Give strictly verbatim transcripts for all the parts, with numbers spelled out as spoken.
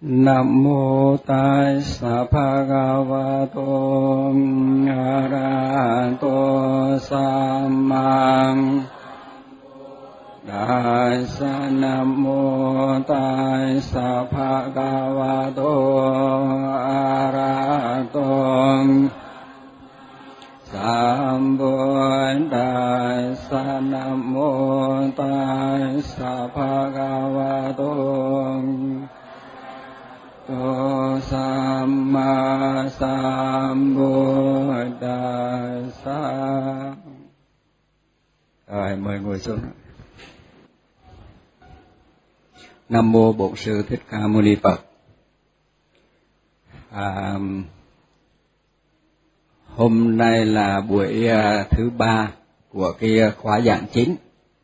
Nam mô Tassa Bhagavato Arahato Samma Tassa. Nam mô Tassa Bhagavato Arahato Sambuddhassa. Nam mô Tassa Bhagavato Tô Samma Sambuddhassa. Rồi mời ngồi xuống. Nam mô Bổn Sư Thích Ca Mâu Ni Phật. À, hôm nay là buổi uh, thứ ba của cái khóa giảng chính.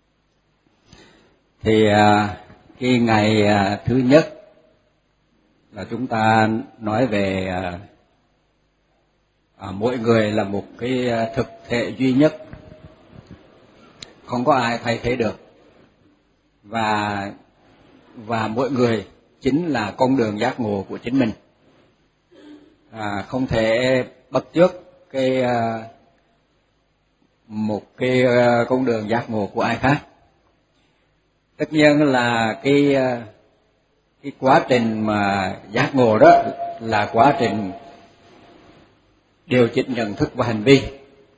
Thì uh, cái ngày uh, thứ nhất là chúng ta nói về à, à, mỗi người là một cái thực thể duy nhất, không có ai thay thế được, và và mỗi người chính là con đường giác ngộ của chính mình, à, không thể bắt chước cái à, một cái à, con đường giác ngộ của ai khác. Tất nhiên là cái à, cái quá trình mà giác ngộ đó là quá trình điều chỉnh nhận thức và hành vi.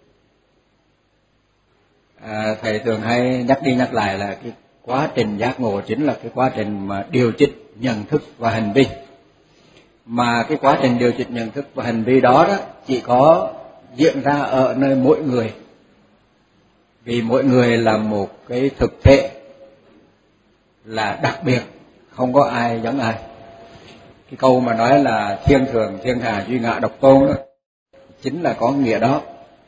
À, thầy thường hay nhắc đi nhắc lại là cái quá trình giác ngộ chính là cái quá trình mà điều chỉnh nhận thức và hành vi. Mà cái quá trình điều chỉnh nhận thức và hành vi đó đó chỉ có diễn ra ở nơi mỗi người, vì mỗi người là một cái thực thể là đặc biệt, không có ai giống ai. Cái câu mà nói là thiên thường thiên hà duy ngã độc tôn đó chính là có nghĩa đó.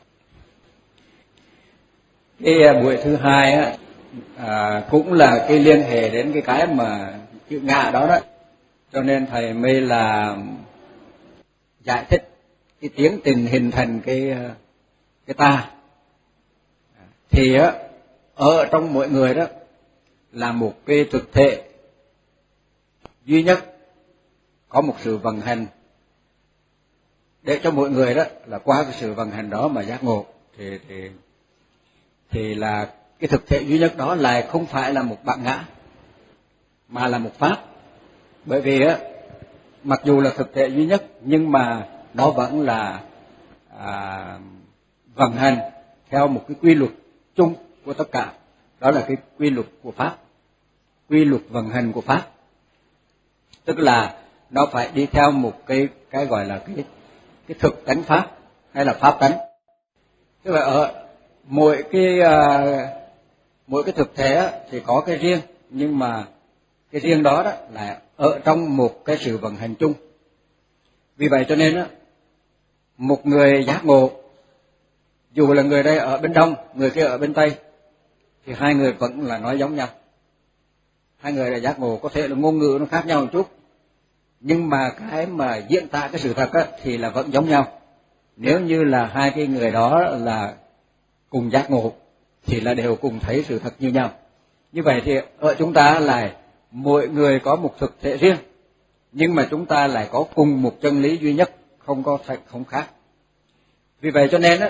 Cái buổi thứ hai á, à, cũng là cái liên hệ đến cái cái mà chữ ngã đó đó, cho nên thầy mới là giải thích cái tiến trình hình thành cái cái ta. Thì á, ở trong mỗi người đó là một cái thực thể duy nhất, có một sự vận hành để cho mỗi người đó là qua cái sự vận hành đó mà giác ngộ. Thì thì thì là cái thực thể duy nhất đó lại không phải là một bản ngã mà là một pháp. Bởi vì á, mặc dù là thực thể duy nhất nhưng mà nó vẫn là à, vận hành theo một cái quy luật chung của tất cả, đó là cái quy luật của pháp, quy luật vận hành của pháp. Tức là nó phải đi theo một cái cái gọi là cái cái thực tánh pháp hay là pháp tánh. Tức là ở mỗi cái uh, mỗi cái thực thể á, thì có cái riêng, nhưng mà cái riêng đó đó là ở trong một cái sự vận hành chung. Vì vậy cho nên á, một người giác ngộ, dù là người đây ở bên đông, người kia ở bên tây, thì hai người vẫn là nói giống nhau. Hai người là giác ngộ, có thể là ngôn ngữ nó khác nhau một chút, nhưng mà cái mà diễn tả cái sự thật á, thì là vẫn giống nhau. Nếu như là hai cái người đó là cùng giác ngộ thì là đều cùng thấy sự thật như nhau. Như vậy thì ở chúng ta là mỗi người có một thực thể riêng, nhưng mà chúng ta lại có cùng một chân lý duy nhất, không có không khác. Vì vậy cho nên á,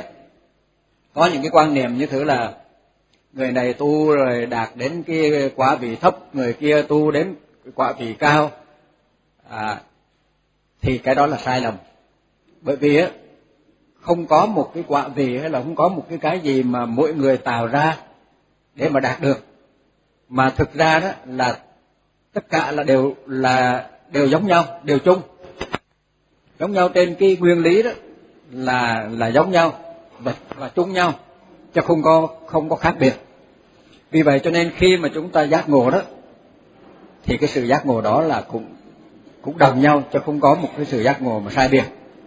có những cái quan niệm như thế là người này tu rồi đạt đến cái quả vị thấp, người kia tu đến cái quả vị cao, à, thì cái đó là sai lầm. Bởi vì á, không có một cái quả vị hay là không có một cái cái gì mà mỗi người tạo ra để mà đạt được, mà thực ra đó là tất cả là đều là đều giống nhau, đều chung, giống nhau trên cái nguyên lý đó là là giống nhau và, và chung nhau, chứ không có không có khác biệt. Vì vậy cho nên khi mà chúng ta giác ngộ đó thì cái sự giác ngộ đó là cũng cũng đồng nhau, chứ không có một cái sự giác ngộ mà sai biệt.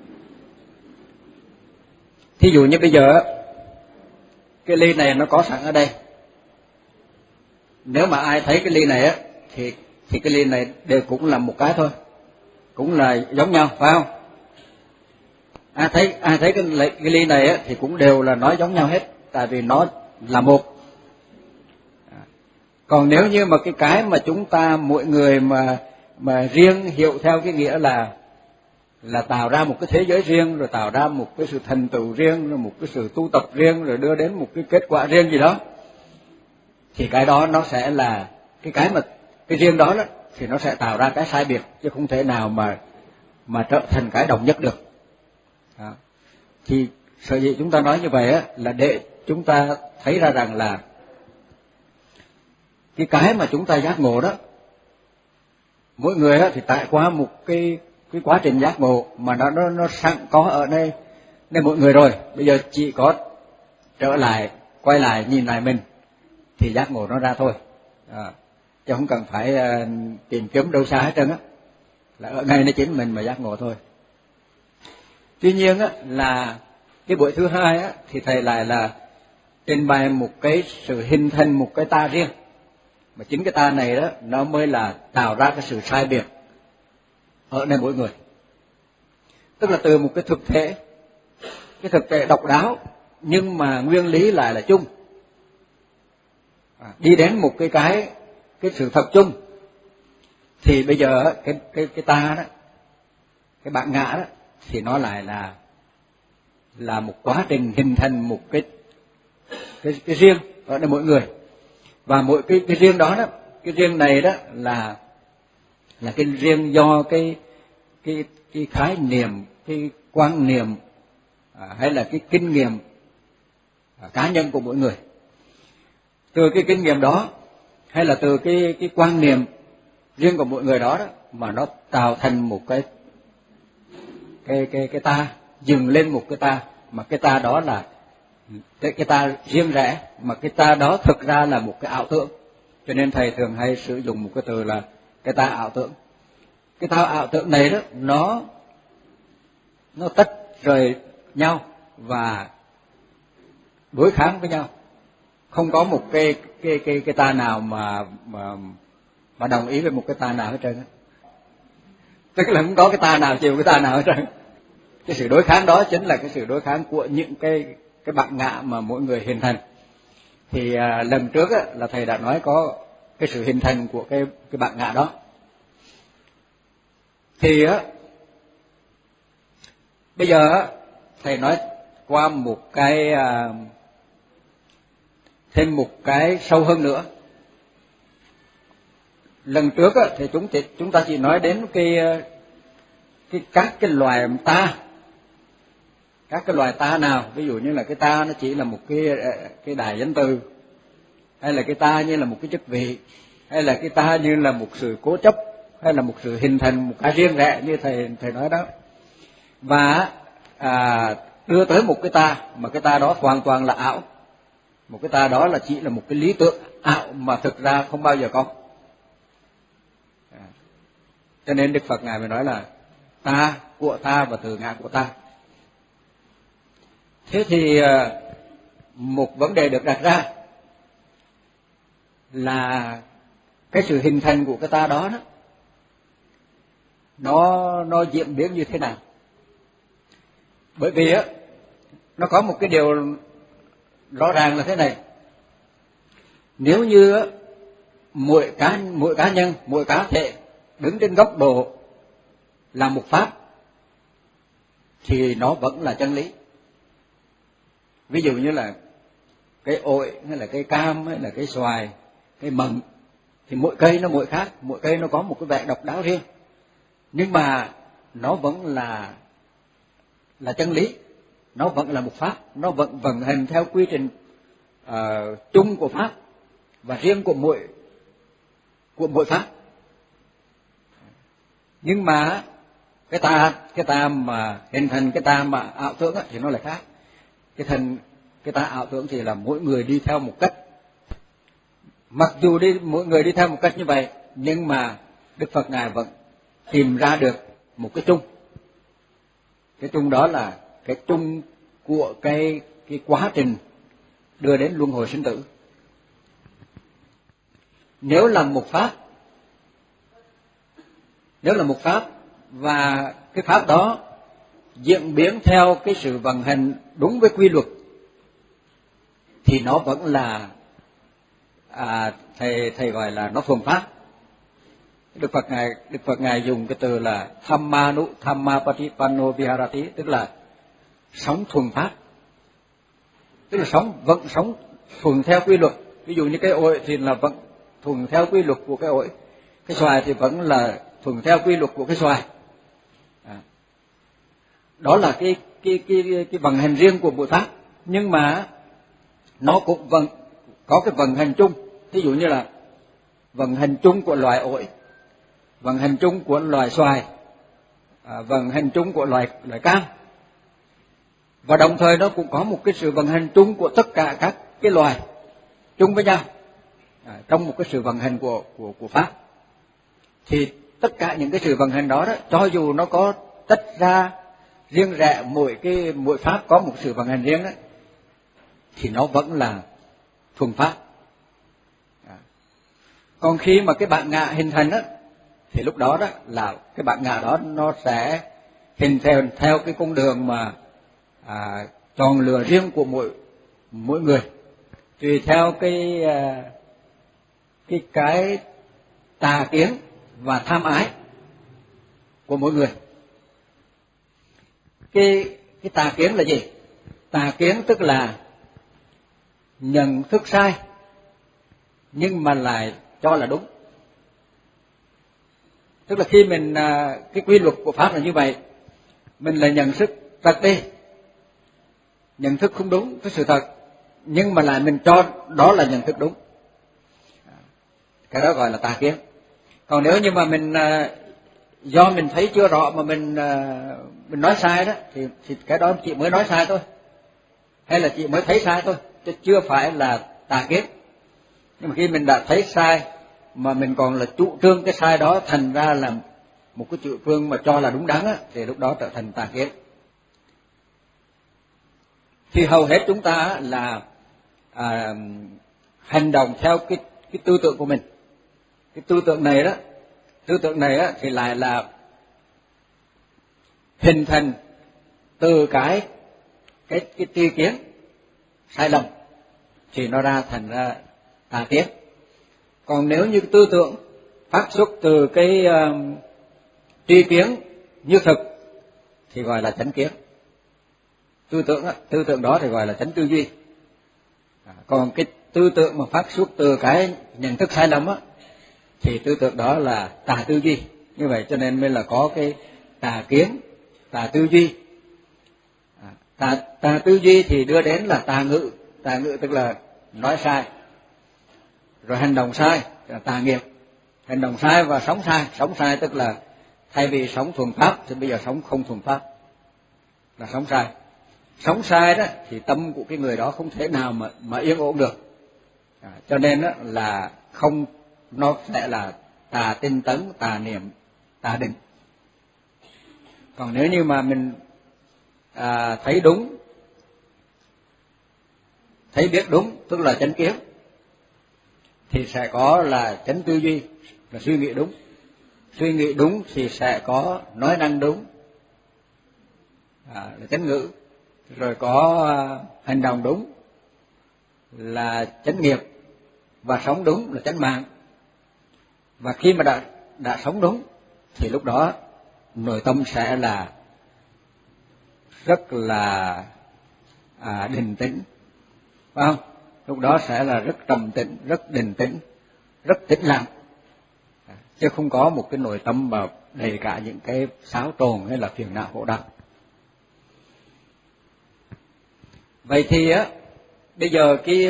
Thí dụ như bây giờ cái ly này nó có sẵn ở đây, nếu mà ai thấy cái ly này á thì thì cái ly này đều cũng là một cái thôi, cũng là giống nhau, phải không? Ai thấy ai thấy cái, cái ly này á thì cũng đều là nói giống nhau hết, tại vì nó là một. Còn nếu như mà cái cái mà chúng ta mỗi người mà mà riêng hiểu theo cái nghĩa là là tạo ra một cái thế giới riêng, rồi tạo ra một cái sự thành tựu riêng, rồi một cái sự tu tập riêng, rồi đưa đến một cái kết quả riêng gì đó, thì cái đó nó sẽ là cái cái mà cái riêng đó, đó thì nó sẽ tạo ra cái sai biệt, chứ không thể nào mà mà trở thành cái đồng nhất được. Đó. Thì sở dĩ chúng ta nói như vậy á, là để chúng ta thấy ra rằng là cái cái mà chúng ta giác ngộ đó, mỗi người á thì trải qua một cái cái quá trình giác ngộ mà nó nó nó sẵn có ở đây nên mỗi người rồi. Bây giờ chỉ có trở lại, quay lại nhìn lại mình thì giác ngộ nó ra thôi. À, chứ không cần phải uh, tìm kiếm đâu xa hết trơn á, là ở ngay nơi chính mình mà giác ngộ thôi. Tuy nhiên á, là cái buổi thứ hai á, thì thầy lại là trình bày một cái sự hình thành một cái ta riêng, mà chính cái ta này đó nó mới là tạo ra cái sự sai biệt ở nơi mỗi người. Tức là từ một cái thực thể, cái thực thể độc đáo nhưng mà nguyên lý lại là chung, à, đi đến một cái cái cái sự thật chung, thì bây giờ cái cái cái ta đó, cái bản ngã đó, thì nó lại là là một quá trình hình thành một cái cái cái riêng ở nơi mỗi người. Và mỗi cái cái riêng đó đó, cái riêng này đó là là cái riêng do cái cái cái khái niệm, cái quan niệm, à, hay là cái kinh nghiệm à, cá nhân của mỗi người. Từ cái kinh nghiệm đó hay là từ cái cái quan niệm riêng của mỗi người đó, đó mà nó tạo thành một cái cái cái cái ta, dừng lên một cái ta, mà cái ta đó là cái, cái ta riêng rẽ, mà cái ta đó thực ra là một cái ảo tưởng. Cho nên thầy thường hay sử dụng một cái từ là cái ta ảo tưởng. Cái ta ảo tưởng này đó, nó nó tách rời nhau và đối kháng với nhau, không có một cái cái cái cái ta nào mà mà mà đồng ý với một cái ta nào hết trơn á. Tức là không có cái ta nào chịu cái ta nào hết trơn. Cái sự đối kháng đó chính là cái sự đối kháng của những cái cái bản ngã mà mỗi người hình thành. Thì à, lần trước á, là thầy đã nói có cái sự hình thành của cái cái bản ngã đó. Thì á, bây giờ á, thầy nói qua một cái à, thêm một cái sâu hơn nữa. Lần trước á, thì chúng chúng ta chỉ nói đến cái cái các cái loài ta, các cái loài ta nào, ví dụ như là cái ta nó chỉ là một cái cái đài danh từ, hay là cái ta như là một cái chức vị, hay là cái ta như là một sự cố chấp, hay là một sự hình thành một cái riêng rẽ như thầy thầy nói đó. Và à, đưa tới một cái ta mà cái ta đó hoàn toàn là ảo, một cái ta đó là chỉ là một cái lý tưởng ảo mà thực ra không bao giờ có. À, cho nên Đức Phật ngài mới nói là ta của ta và từ ngã của ta. Thế thì một vấn đề được đặt ra là cái sự hình thành của cái ta đó, đó nó nó diễn biến như thế nào? Bởi vì á, nó có một cái điều rõ ràng là thế này: nếu như á, mỗi cá mỗi cá nhân, mỗi cá thể đứng trên góc độ là một pháp thì nó vẫn là chân lý. Ví dụ như là cái ổi, hay là cái cam, hay là cái xoài, cái mận, thì mỗi cây nó mỗi khác, mỗi cây nó có một cái vẻ độc đáo riêng, nhưng mà nó vẫn là là chân lý, nó vẫn là một pháp, nó vẫn vận hành theo quy trình uh, chung của pháp và riêng của mỗi của mỗi pháp. Nhưng mà cái ta cái ta mà hình thành cái ta mà ảo tưởng á, thì nó lại khác. Cái thành cái ta ảo tưởng thì là mỗi người đi theo một cách, mặc dù đi mỗi người đi theo một cách như vậy, nhưng mà Đức Phật ngài vẫn tìm ra được một cái chung. Cái chung đó là cái chung của cái cái quá trình đưa đến luân hồi sinh tử. Nếu là một pháp, nếu là một pháp và cái pháp đó diễn biến theo cái sự vận hành đúng với quy luật, thì nó vẫn là à, thầy thầy gọi là nó thuần pháp. Đức Phật ngài Đức Phật ngài dùng cái từ là Dhammanu Dhammapatipanno Viharati, tức là sống thuần pháp, tức là sống vẫn sống thuần theo quy luật. Ví dụ như cái ổi thì là vẫn thuần theo quy luật của cái ổi, cái xoài thì vẫn là thuần theo quy luật của cái xoài. À, đó là cái cái cái cái vận hành riêng của mỗi pháp, nhưng mà nó cũng vận có cái vận hành chung. Ví dụ như là vận hành chung của loài ổi, vận hành chung của loài xoài, à, vận hành chung của loài loài cam, và đồng thời nó cũng có một cái sự vận hành chung của tất cả các cái loài chung với nhau, à, trong một cái sự vận hành của của của pháp. Thì tất cả những cái sự vận hành đó đó, cho dù nó có tách ra riêng rẽ, mỗi cái mỗi pháp có một sự vận hành riêng đó, thì nó vẫn là thuần pháp. À. Còn khi mà cái bản ngã hình thành đó, thì lúc đó đó là cái bản ngã đó nó sẽ hình theo theo cái con đường mà à, chọn lựa riêng của mỗi mỗi người, tùy theo cái à, cái cái tà kiến và tham ái của mỗi người. Cái cái tà kiến là gì? Tà kiến tức là nhận thức sai nhưng mà lại cho là đúng. Tức là khi mình à, cái quy luật của pháp là như vậy, mình lại nhận thức thật đi, nhận thức không đúng cái sự thật, nhưng mà lại mình cho đó là nhận thức đúng. Cái đó gọi là tà kiến. Còn nếu như mà mình à, do mình thấy chưa rõ mà mình à, mình nói sai đó, thì, thì cái đó chị mới nói sai thôi, hay là chị mới thấy sai thôi, chứ chưa phải là tà kiến. Nhưng mà khi mình đã thấy sai mà mình còn là chủ trương cái sai đó thành ra là một cái chủ trương mà cho là đúng đắn á, thì lúc đó trở thành tà kiến. Thì hầu hết chúng ta là à, hành động theo cái cái tư tưởng của mình. Cái tư tưởng này đó, tư tưởng này á, thì lại là hình thành từ cái cái cái tri kiến sai lầm, thì nó ra thành ra tà kiến. Còn nếu như tư tưởng phát xuất từ cái uh, tri kiến như thực thì gọi là chánh kiến. Tư tưởng á, tư tưởng đó thì gọi là chánh tư duy. À, còn cái tư tưởng mà phát xuất từ cái nhận thức sai lầm á, thì tư tưởng đó là tà tư duy. Như vậy cho nên mới là có cái tà kiến, tà tư duy. À, tà, tà tư duy thì đưa đến là tà ngữ. Tà ngữ tức là nói sai, rồi hành động sai là tà nghiệp. Hành động sai và sống sai. Sống sai tức là thay vì sống thuần pháp thì bây giờ sống không thuần pháp, là sống sai. Sống sai đó thì tâm của cái người đó không thể nào mà mà yên ổn được. À, cho nên đó là không, nó sẽ là tà tinh tấn, tà niệm, tà định. Còn nếu như mà mình à, thấy đúng, thấy biết đúng, tức là chánh kiến, thì sẽ có là chánh tư duy, là suy nghĩ đúng. Suy nghĩ đúng thì sẽ có nói năng đúng, à, là chánh ngữ. Rồi có à, hành động đúng là chánh nghiệp, và sống đúng là chánh mạng. Và khi mà đã đã sống đúng thì lúc đó nội tâm sẽ là rất là à, định tĩnh, phải không? Lúc đó sẽ là rất trầm tĩnh, rất định tĩnh, rất tĩnh lặng, chứ không có một cái nội tâm mà đầy cả những cái xáo trộn hay là phiền não khổ đau. Vậy thì á, bây giờ cái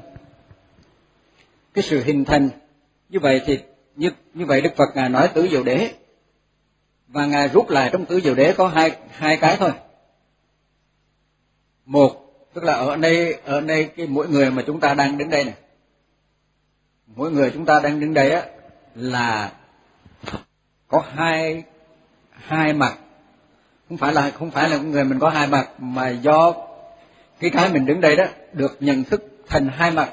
cái sự hình thành như vậy thì như như vậy Đức Phật ngài nói tứ diệu đế, và ngài rút lại trong tứ diệu đế có hai hai cái thôi. Một tức là ở đây ở đây cái mỗi người mà chúng ta đang đứng đây này, mỗi người chúng ta đang đứng đây á là có hai hai mặt. Không phải là không phải là người mình có hai mặt, mà do cái cái mình đứng đây đó được nhận thức thành hai mặt.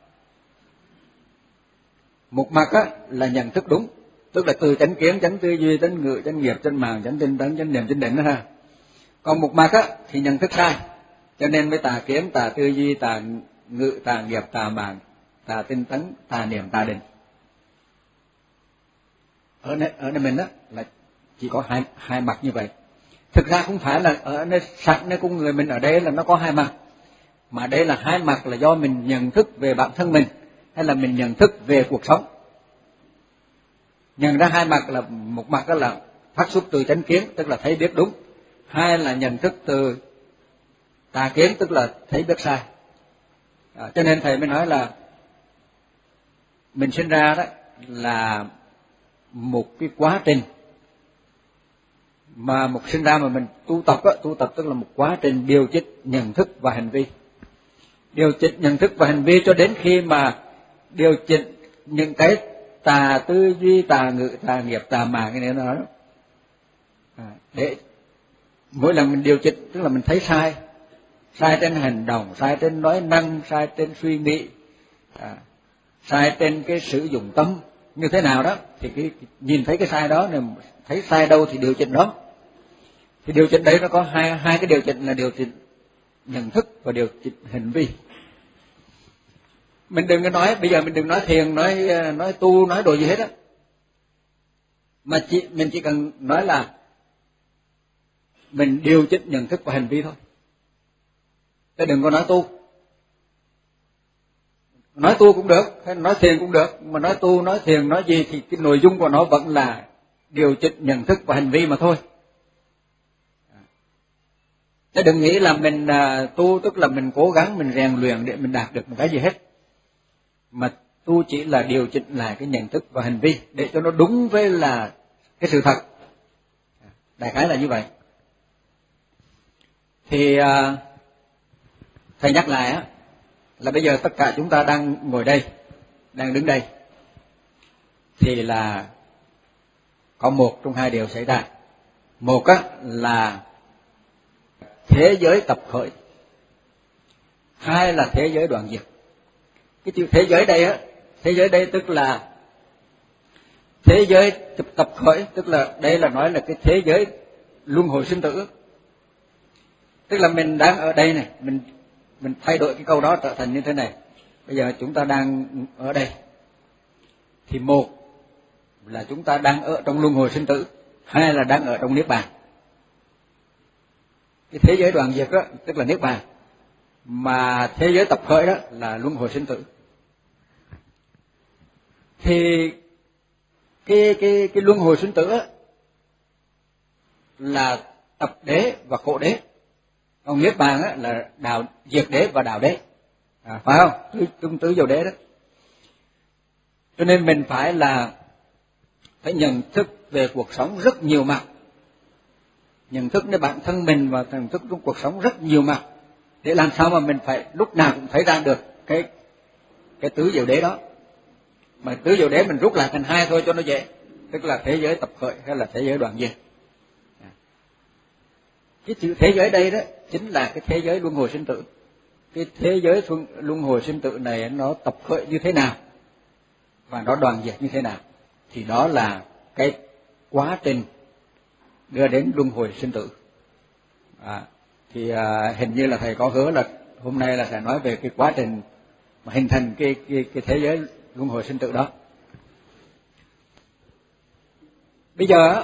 Một mặt á là nhận thức đúng, tức là từ chánh kiến, chánh tư duy, chánh ngữ, chánh nghiệp, chánh mạng, chánh tinh tấn, chánh niệm, chánh định đó ha. Còn một mặt á thì nhận thức sai, cho nên mới tà kiến, tà tư duy, tà ngữ, tà nghiệp, tà mạng, tà tinh tấn, tà niệm, tà định. ở nơi, ở nơi mình đó là chỉ có hai hai mặt như vậy. Thực ra không phải là ở nơi sẵn nơi con người mình ở đây là nó có hai mặt, mà đây là hai mặt là do mình nhận thức về bản thân mình, hay là mình nhận thức về cuộc sống. Nhận ra hai mặt là một mặt đó là phát xuất từ chánh kiến, tức là thấy biết đúng. Hai là nhận thức từ tà kiến, tức là thấy biết sai. À, cho nên thầy mới nói là mình sinh ra đó là một cái quá trình, mà một sinh ra mà mình tu tập á, tu tập tức là một quá trình điều chỉnh nhận thức và hành vi. Điều chỉnh nhận thức và hành vi cho đến khi mà điều chỉnh những cái tà tư duy, tà ngữ, tà nghiệp, tà mạng cái này đó. À, để mỗi lần mình điều chỉnh tức là mình thấy sai, sai trên hành động, sai trên nói năng, sai trên suy nghĩ, à, sai trên cái sử dụng tâm như thế nào đó, thì cái nhìn thấy cái sai đó, này thấy sai đâu thì điều chỉnh đó. Thì điều chỉnh đấy nó có hai hai cái điều chỉnh là điều chỉnh nhận thức và điều chỉnh hành vi. Mình đừng có nói bây giờ mình đừng nói thiền, nói nói tu, nói đồ gì hết á, mà chỉ mình chỉ cần nói là mình điều chỉnh nhận thức và hành vi thôi. Chứ đừng có nói tu. Nói tu cũng được, hay nói thiền cũng được, mà nói tu, nói thiền, nói gì thì cái nội dung của nó vẫn là điều chỉnh nhận thức và hành vi mà thôi. Chứ đừng nghĩ là mình uh, tu tức là mình cố gắng, mình rèn luyện để mình đạt được một cái gì hết. Mà tu chỉ là điều chỉnh lại cái nhận thức và hành vi để cho nó đúng với là cái sự thật. Đại khái là như vậy. Thì uh, thầy nhắc lại á, là bây giờ tất cả chúng ta đang ngồi đây, đang đứng đây, thì là có một trong hai điều xảy ra. Một á là thế giới tập khởi, hai là thế giới đoạn diệt. Cái chữ thế giới đây á, thế giới đây tức là thế giới tập khởi, tức là đây là nói là cái thế giới luân hồi sinh tử. Tức là mình đang ở đây này, mình mình thay đổi cái câu đó trở thành như thế này. Bây giờ chúng ta đang ở đây, thì một là chúng ta đang ở trong luân hồi sinh tử, hai là đang ở trong niết bàn. Cái thế giới đoạn diệt đó tức là niết bàn, mà thế giới tập khởi đó là luân hồi sinh tử. Thì cái cái cái luân hồi sinh tử đó là tập đế và khổ đế, còn niết bàn á là đạo diệt đế và đạo đế, à, phải không? Tứ tứ tứ vô đế đó. Cho nên mình phải là phải nhận thức về cuộc sống rất nhiều mặt, nhận thức đến bản thân mình và nhận thức trong cuộc sống rất nhiều mặt, để làm sao mà mình phải lúc nào cũng thấy ra được cái cái tứ diệu đế đó. Mà tứ diệu đế mình rút lại thành hai thôi cho nó dễ, tức là thế giới tập khởi hay là thế giới đoạn diệt. Cái chữ thế giới đây đó chính là cái thế giới luân hồi sinh tử. Cái thế giới luân hồi sinh tử này nó tập khởi như thế nào và nó đoạn diệt như thế nào, thì đó là cái quá trình đưa đến luân hồi sinh tử. À, thì à, hình như là thầy có hứa là hôm nay là sẽ nói về cái quá trình mà hình thành cái cái cái thế giới luân hồi sinh tử đó. Bây giờ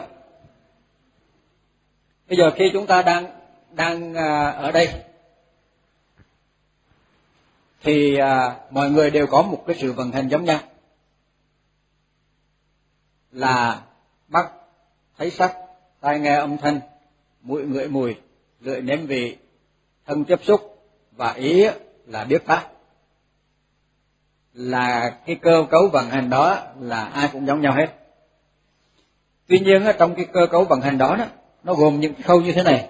bây giờ khi chúng ta đang đang à, ở đây, thì à, mọi người đều có một cái sự vận hành giống nhau, là mắt thấy sắc, tai nghe âm thanh, mũi ngửi mùi, lưỡi nếm vị, thân tiếp xúc, và ý là biết pháp. Là cái cơ cấu vận hành đó là ai cũng giống nhau hết. Tuy nhiên trong cái cơ cấu vận hành đó, đó nó gồm những khâu như thế này.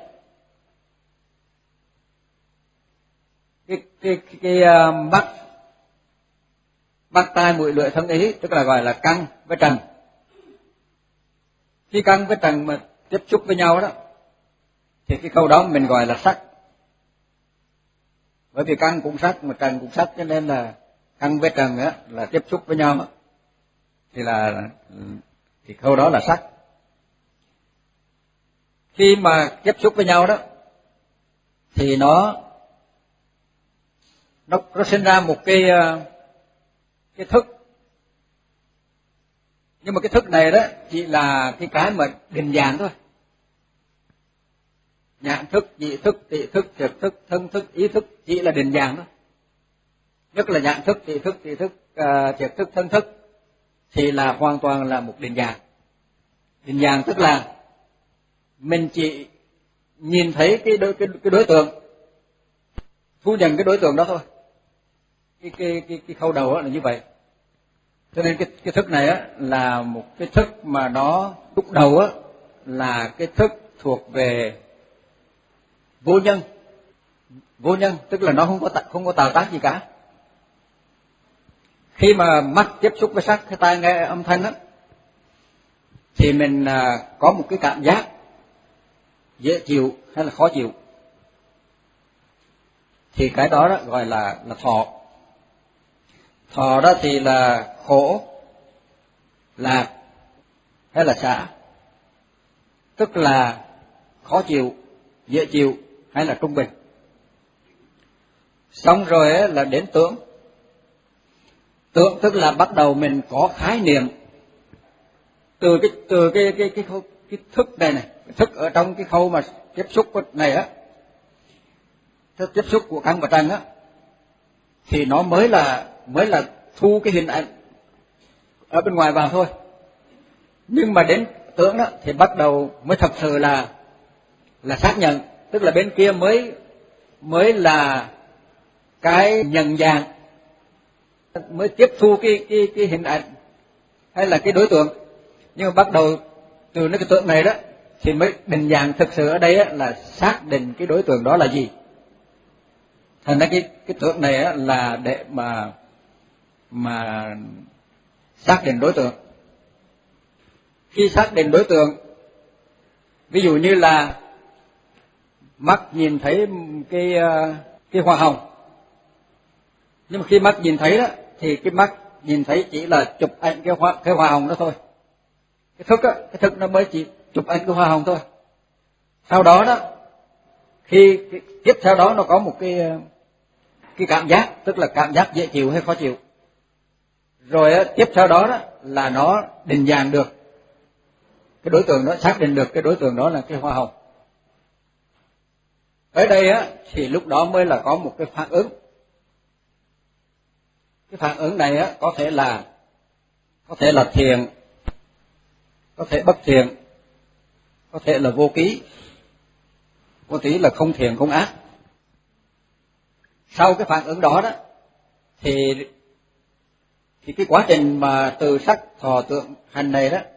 Cái cái cái, cái uh, mắt mắt tai mũi lưỡi thân ý, tức là gọi là căn với trần. Khi căn với trần mà tiếp xúc với nhau đó, thì cái khâu đó mình gọi là sắc. Bởi vì căn cũng sắc mà trần cũng sắc, cho nên là căn với trần á là tiếp xúc với nhau đó, thì là thì khâu đó là sắc. Khi mà tiếp xúc với nhau đó, thì nó nó, nó sinh ra một cái cái thức. Nhưng mà cái thức này đó chỉ là cái cái mà định dạng thôi. Nhãn thức, nhị thức, tị thức, thiệt thức, thân thức, ý thức chỉ là định dạng thôi. Nhất là nhãn thức, tị thức, tị thức, uh, thiệt thức, thân thức thì là hoàn toàn là một định dạng. Định dạng tức là mình chỉ nhìn thấy cái đối, cái, cái đối tượng, thu nhận cái đối tượng đó thôi. Cái cái cái, cái khâu đầu là như vậy. Cho nên cái cái thức này á là một cái thức mà nó lúc đầu á là cái thức thuộc về vô nhân. Vô nhân tức là nó không có không có tạo tác gì cả. Khi mà mắt tiếp xúc với sắc, cái tai nghe âm thanh á, thì mình à, có một cái cảm giác dễ chịu hay là khó chịu. Thì cái đó, đó gọi là là thọ. Thọ đó thì là khổ, lạc hay là xả. Tức là khó chịu, dễ chịu hay là trung bình. Xong rồi ấy, là đến tưởng. Tưởng tức là bắt đầu mình có khái niệm từ cái từ cái cái cái cái, cái thức này này, cái thức ở trong cái khâu mà tiếp xúc này á, thức tiếp xúc của căn và trần á, thì nó mới là mới là thu cái hình ảnh ở bên ngoài vào thôi. Nhưng mà đến tưởng đó thì bắt đầu mới thật sự là là xác nhận, tức là bên kia mới mới là cái nhận dạng, mới tiếp thu cái cái cái hình ảnh hay là cái đối tượng. Nhưng mà bắt đầu từ cái tượng này đó thì mới định dạng thực sự ở đây á, là xác định cái đối tượng đó là gì. Thành ra cái cái tượng này á, là để mà mà xác định đối tượng. Khi xác định đối tượng, ví dụ như là mắt nhìn thấy cái cái hoa hồng, nhưng mà khi mắt nhìn thấy đó thì cái mắt nhìn thấy chỉ là chụp ảnh cái hoa cái hoa hồng đó thôi. Cái thức á, cái thức nó mới chỉ chụp ảnh cái hoa hồng thôi. Sau đó đó, khi cái, tiếp theo đó nó có một cái cái cảm giác, tức là cảm giác dễ chịu hay khó chịu. Rồi á, tiếp theo đó đó là nó định dạng được cái đối tượng đó, xác định được cái đối tượng đó là cái hoa hồng. Ở đây á thì lúc đó mới là có một cái phản ứng. Cái phản ứng này á có thể là có thể là thiện, có thể bất thiện, có thể là vô ký, vô ký là không thiện không ác. Sau cái phản ứng đó đó thì thì cái quá trình mà từ sắc thọ tưởng hành này đó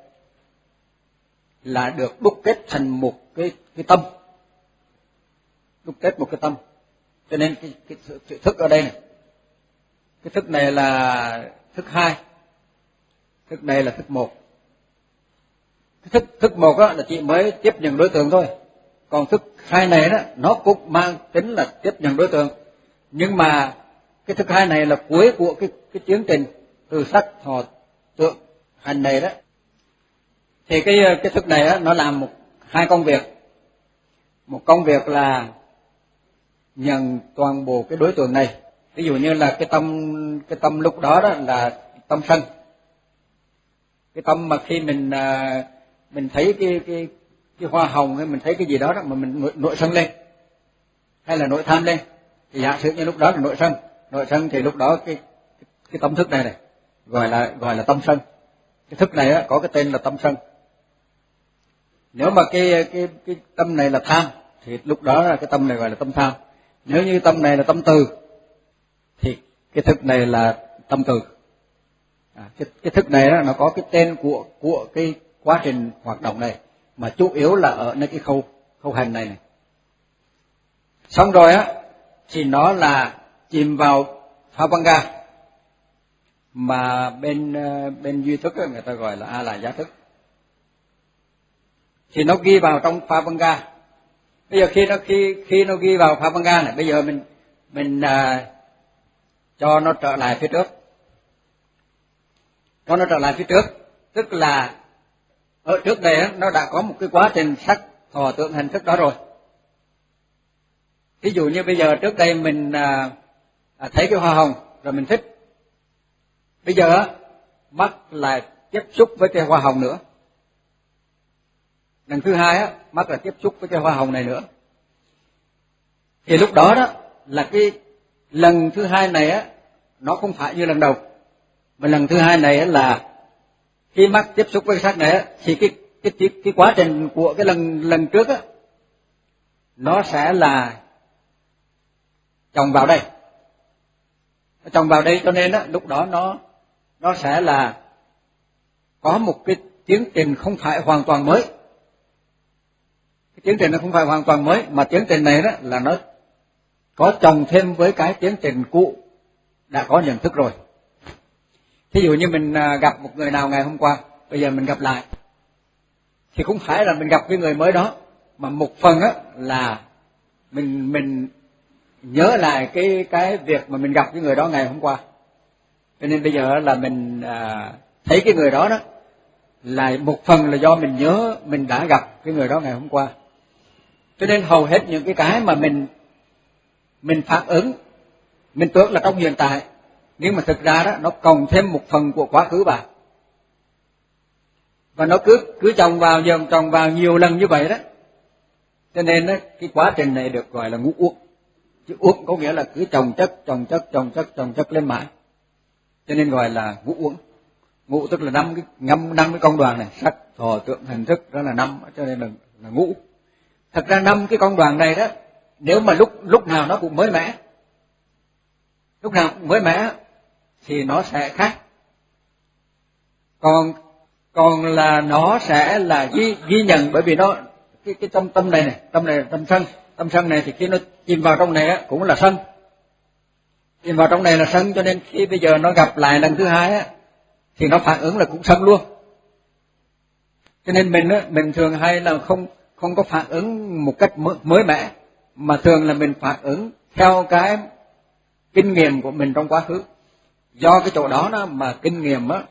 là được đúc kết thành một cái cái tâm, đúc kết một cái tâm. Cho nên cái cái, cái thức ở đây này, cái thức này là thức hai, thức này là thức một. Cái thức thức một đó là chỉ mới tiếp nhận đối tượng thôi, còn thức hai này đó nó cũng mang tính là tiếp nhận đối tượng, nhưng mà cái thức hai này là cuối của cái cái tiến trình từ sắc thọ tưởng hành này đó. Thì cái cái thức này đó, nó làm một hai công việc. Một công việc là nhận toàn bộ cái đối tượng này. Ví dụ như là cái tâm cái tâm lúc đó đó là tâm sân. Cái tâm mà khi mình mình thấy cái cái cái hoa hồng hay mình thấy cái gì đó đó mà mình nội, nội sân lên hay là nội tham lên, thì giả sử như lúc đó là nội sân, nội sân thì lúc đó cái cái, cái tâm thức này này gọi là gọi là tâm sân. Cái thức này á, có cái tên là tâm sân. Nếu mà cái cái cái tâm này là tham thì lúc đó là cái tâm này gọi là tâm tham. Nếu như tâm này là tâm từ thì cái thức này là tâm từ. À, cái cái thức này đó, nó có cái tên của của cái quá trình hoạt động này, mà chủ yếu là ở nơi cái khâu khâu hành này này. Xong rồi á thì nó là chìm vào Pháp-văng-ga, mà bên bên duy thức á, người ta gọi là a la giá thức. Thì nó ghi vào trong Pháp-văng-ga. Bây giờ khi nó khi khi nó ghi vào Pháp-văng-ga này, bây giờ mình mình à, cho nó trở lại phía trước, cho nó trở lại phía trước, tức là ở trước đây á, nó đã có một cái quá trình sắc thọ tưởng hành thức đó rồi. Ví dụ như bây giờ trước đây mình à, à, thấy cái hoa hồng rồi mình thích. Bây giờ á, mắt lại tiếp xúc với cái hoa hồng nữa. Lần thứ hai á, mắt là tiếp xúc với cái hoa hồng này nữa. Thì lúc đó đó là cái lần thứ hai này á, nó không phải như lần đầu, mà lần thứ hai này á là khi mắt tiếp xúc với cái sắc này á, thì cái cái cái, cái quá trình của cái lần lần trước á, nó sẽ là chồng vào đây, nó chồng vào đây, cho nên á lúc đó nó nó sẽ là có một cái tiến trình không phải hoàn toàn mới. Cái tiến trình nó không phải hoàn toàn mới, mà tiến trình này đó là nó có chồng thêm với cái tiến trình cũ đã có nhận thức rồi. Thí dụ như mình gặp một người nào ngày hôm qua, bây giờ mình gặp lại, thì không phải là mình gặp cái người mới đó, mà một phần á là mình mình nhớ lại cái cái việc mà mình gặp cái người đó ngày hôm qua. Cho nên bây giờ là mình à, thấy cái người đó đó là một phần là do mình nhớ mình đã gặp cái người đó ngày hôm qua. Cho nên hầu hết những cái cái mà mình mình phản ứng, mình tưởng là trong hiện tại, nhưng mà thực ra đó nó còn thêm một phần của quá khứ vào, và nó cứ cứ chồng vào dần chồng vào nhiều lần như vậy đó. Cho nên đó, cái quá trình này được gọi là ngũ uẩn. Chứ uẩn có nghĩa là cứ chồng chất chồng chất chồng chất chồng chất lên mãi, cho nên gọi là ngũ uẩn. Ngũ tức là năm cái năm năm cái công đoàn này, sắc thọ tưởng hành thức, đó là năm, cho nên là, là ngũ. Thật ra năm cái công đoàn này đó, nếu mà lúc lúc nào nó cũng mới mẻ, lúc nào cũng mới mẻ thì nó sẽ khác. Còn còn là nó sẽ là ghi ghi nhận, bởi vì nó cái cái tâm tâm này này, tâm này tâm sân, tâm sân này thì khi nó chìm vào trong này á cũng là sân, chìm vào trong này là sân, cho nên khi bây giờ nó gặp lại lần thứ hai á thì nó phản ứng là cũng sân luôn. Cho nên mình á, mình thường hay là không không có phản ứng một cách mới, mới mẻ, mà thường là mình phản ứng theo cái kinh nghiệm của mình trong quá khứ. Do cái chỗ đó đó mà kinh nghiệm á